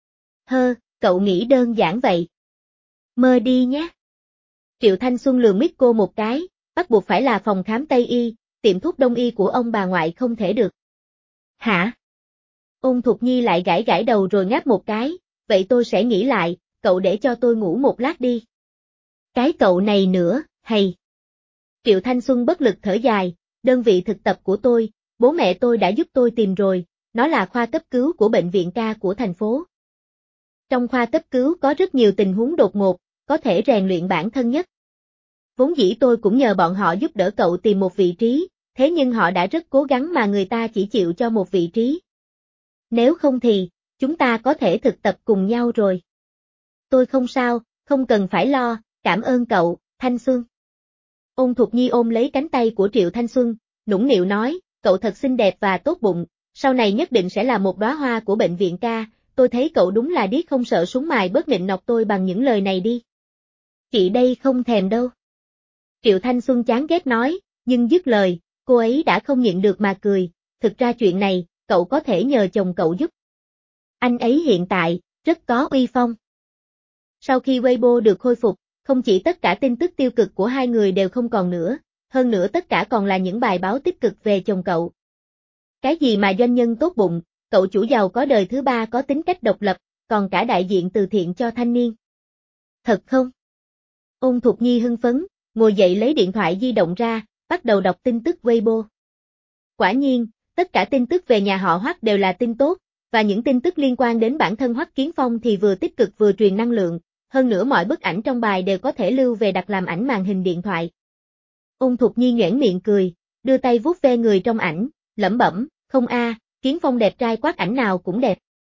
Cậu nghĩ đơn giản vậy. Mơ đi nhé. Triệu Thanh Xuân lườm mít cô một cái, bắt buộc phải là phòng khám Tây y, tiệm thuốc Đông y của ông bà ngoại không thể được. Hả? Ôn Thục Nhi lại gãi gãi đầu rồi ngáp một cái, vậy tôi sẽ nghĩ lại, cậu để cho tôi ngủ một lát đi. Cái cậu này nữa, hay. Triệu Thanh Xuân bất lực thở dài, đơn vị thực tập của tôi, bố mẹ tôi đã giúp tôi tìm rồi, nó là khoa cấp cứu của bệnh viện ca của thành phố. Trong khoa cấp cứu có rất nhiều tình huống đột ngột, có thể rèn luyện bản thân nhất. Vốn dĩ tôi cũng nhờ bọn họ giúp đỡ cậu tìm một vị trí, thế nhưng họ đã rất cố gắng mà người ta chỉ chịu cho một vị trí. Nếu không thì, chúng ta có thể thực tập cùng nhau rồi. Tôi không sao, không cần phải lo, cảm ơn cậu, Thanh Xuân. Ôn Thục Nhi ôm lấy cánh tay của Triệu Thanh Xuân, nũng nịu nói, cậu thật xinh đẹp và tốt bụng, sau này nhất định sẽ là một đóa hoa của bệnh viện ca, tôi thấy cậu đúng là điếc không sợ súng mài bớt nịnh nọt tôi bằng những lời này đi. Chị đây không thèm đâu. Triệu Thanh Xuân chán ghét nói, nhưng dứt lời, cô ấy đã không nhịn được mà cười, thực ra chuyện này, cậu có thể nhờ chồng cậu giúp. Anh ấy hiện tại, rất có uy phong. Sau khi Weibo được khôi phục, không chỉ tất cả tin tức tiêu cực của hai người đều không còn nữa, hơn nữa tất cả còn là những bài báo tích cực về chồng cậu. Cái gì mà doanh nhân tốt bụng, cậu chủ giàu có đời thứ ba có tính cách độc lập, còn cả đại diện từ thiện cho thanh niên. Thật không? Ôn Thục Nhi hưng phấn, ngồi dậy lấy điện thoại di động ra, bắt đầu đọc tin tức Weibo. Quả nhiên, tất cả tin tức về nhà họ Hoắc đều là tin tốt, và những tin tức liên quan đến bản thân Hoắc Kiến Phong thì vừa tích cực vừa truyền năng lượng, hơn nữa mọi bức ảnh trong bài đều có thể lưu về đặt làm ảnh màn hình điện thoại. Ôn Thục Nhi nhoẻn miệng cười, đưa tay vuốt ve người trong ảnh, lẩm bẩm, không Kiến Phong đẹp trai quát ảnh nào cũng đẹp.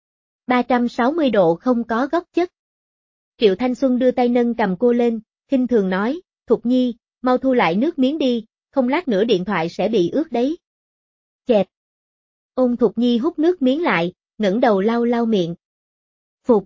360 độ không có góc chất. Triệu Thanh Xuân đưa tay nâng cầm cô lên, khinh thường nói, Thục Nhi, mau thu lại nước miếng đi, không lát nữa điện thoại sẽ bị ướt đấy. Chẹp. Ôn Thục Nhi hút nước miếng lại, ngẩng đầu lau lau miệng. Phục.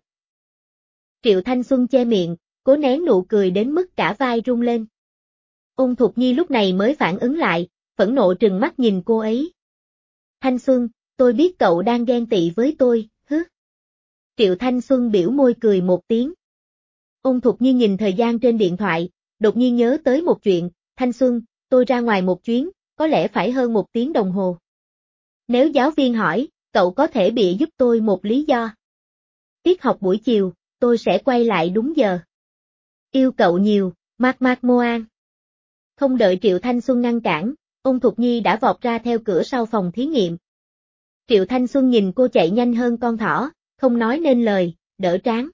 Triệu Thanh Xuân che miệng, cố nén nụ cười đến mức cả vai rung lên. Ôn Thục Nhi lúc này mới phản ứng lại, phẫn nộ trừng mắt nhìn cô ấy. Thanh Xuân, tôi biết cậu đang ghen tị với tôi, hứ. Triệu Thanh Xuân biểu môi cười một tiếng. Ôn Thục Nhi nhìn thời gian trên điện thoại, đột nhiên nhớ tới một chuyện, Thanh Xuân, tôi ra ngoài một chuyến, có lẽ phải hơn 1 tiếng đồng hồ. Nếu giáo viên hỏi, cậu có thể bịa giúp tôi một lý do. Tiết học buổi chiều, tôi sẽ quay lại đúng giờ. Yêu cậu nhiều, Mạc Moan. Không đợi Triệu Thanh Xuân ngăn cản, Ôn Thục Nhi đã vọt ra theo cửa sau phòng thí nghiệm. Triệu Thanh Xuân nhìn cô chạy nhanh hơn con thỏ, không nói nên lời, đỡ trán.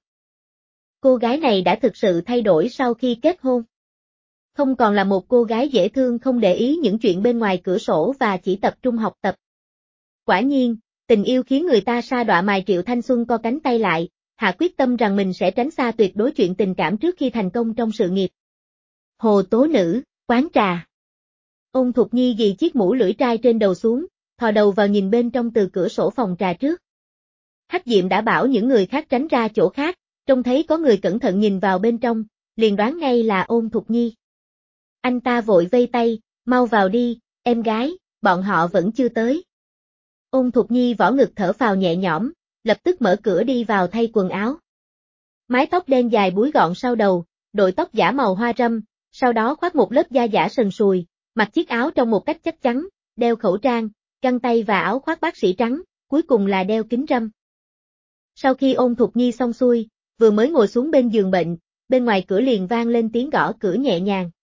Cô gái này đã thực sự thay đổi sau khi kết hôn. Không còn là một cô gái dễ thương không để ý những chuyện bên ngoài cửa sổ và chỉ tập trung học tập. Quả nhiên, tình yêu khiến người ta sa đọa mài. Triệu Thanh Xuân co cánh tay lại, hạ quyết tâm rằng mình sẽ tránh xa tuyệt đối chuyện tình cảm trước khi thành công trong sự nghiệp. Hồ tố nữ, quán trà. Ôn Thục Nhi ghi chiếc mũ lưỡi trai trên đầu xuống, thò đầu vào nhìn bên trong từ cửa sổ phòng trà trước. Hách Diệm đã bảo những người khác tránh ra chỗ khác, trông thấy có người cẩn thận nhìn vào bên trong, liền đoán ngay là Ôn Thục Nhi. Anh ta vội vây tay, mau vào đi, em gái, bọn họ vẫn chưa tới. Ôn Thục Nhi vỗ ngực thở phào nhẹ nhõm, lập tức mở cửa đi vào thay quần áo. Mái tóc đen dài búi gọn sau đầu, đội tóc giả màu hoa râm, sau đó khoác một lớp da giả sần sùi, mặc chiếc áo trong một cách chắc chắn, đeo khẩu trang, găng tay và áo khoác bác sĩ trắng, cuối cùng là đeo kính râm. Sau khi Ôn Thục Nhi xong xuôi, vừa mới ngồi xuống bên giường bệnh, bên ngoài cửa liền vang lên tiếng gõ cửa nhẹ nhàng.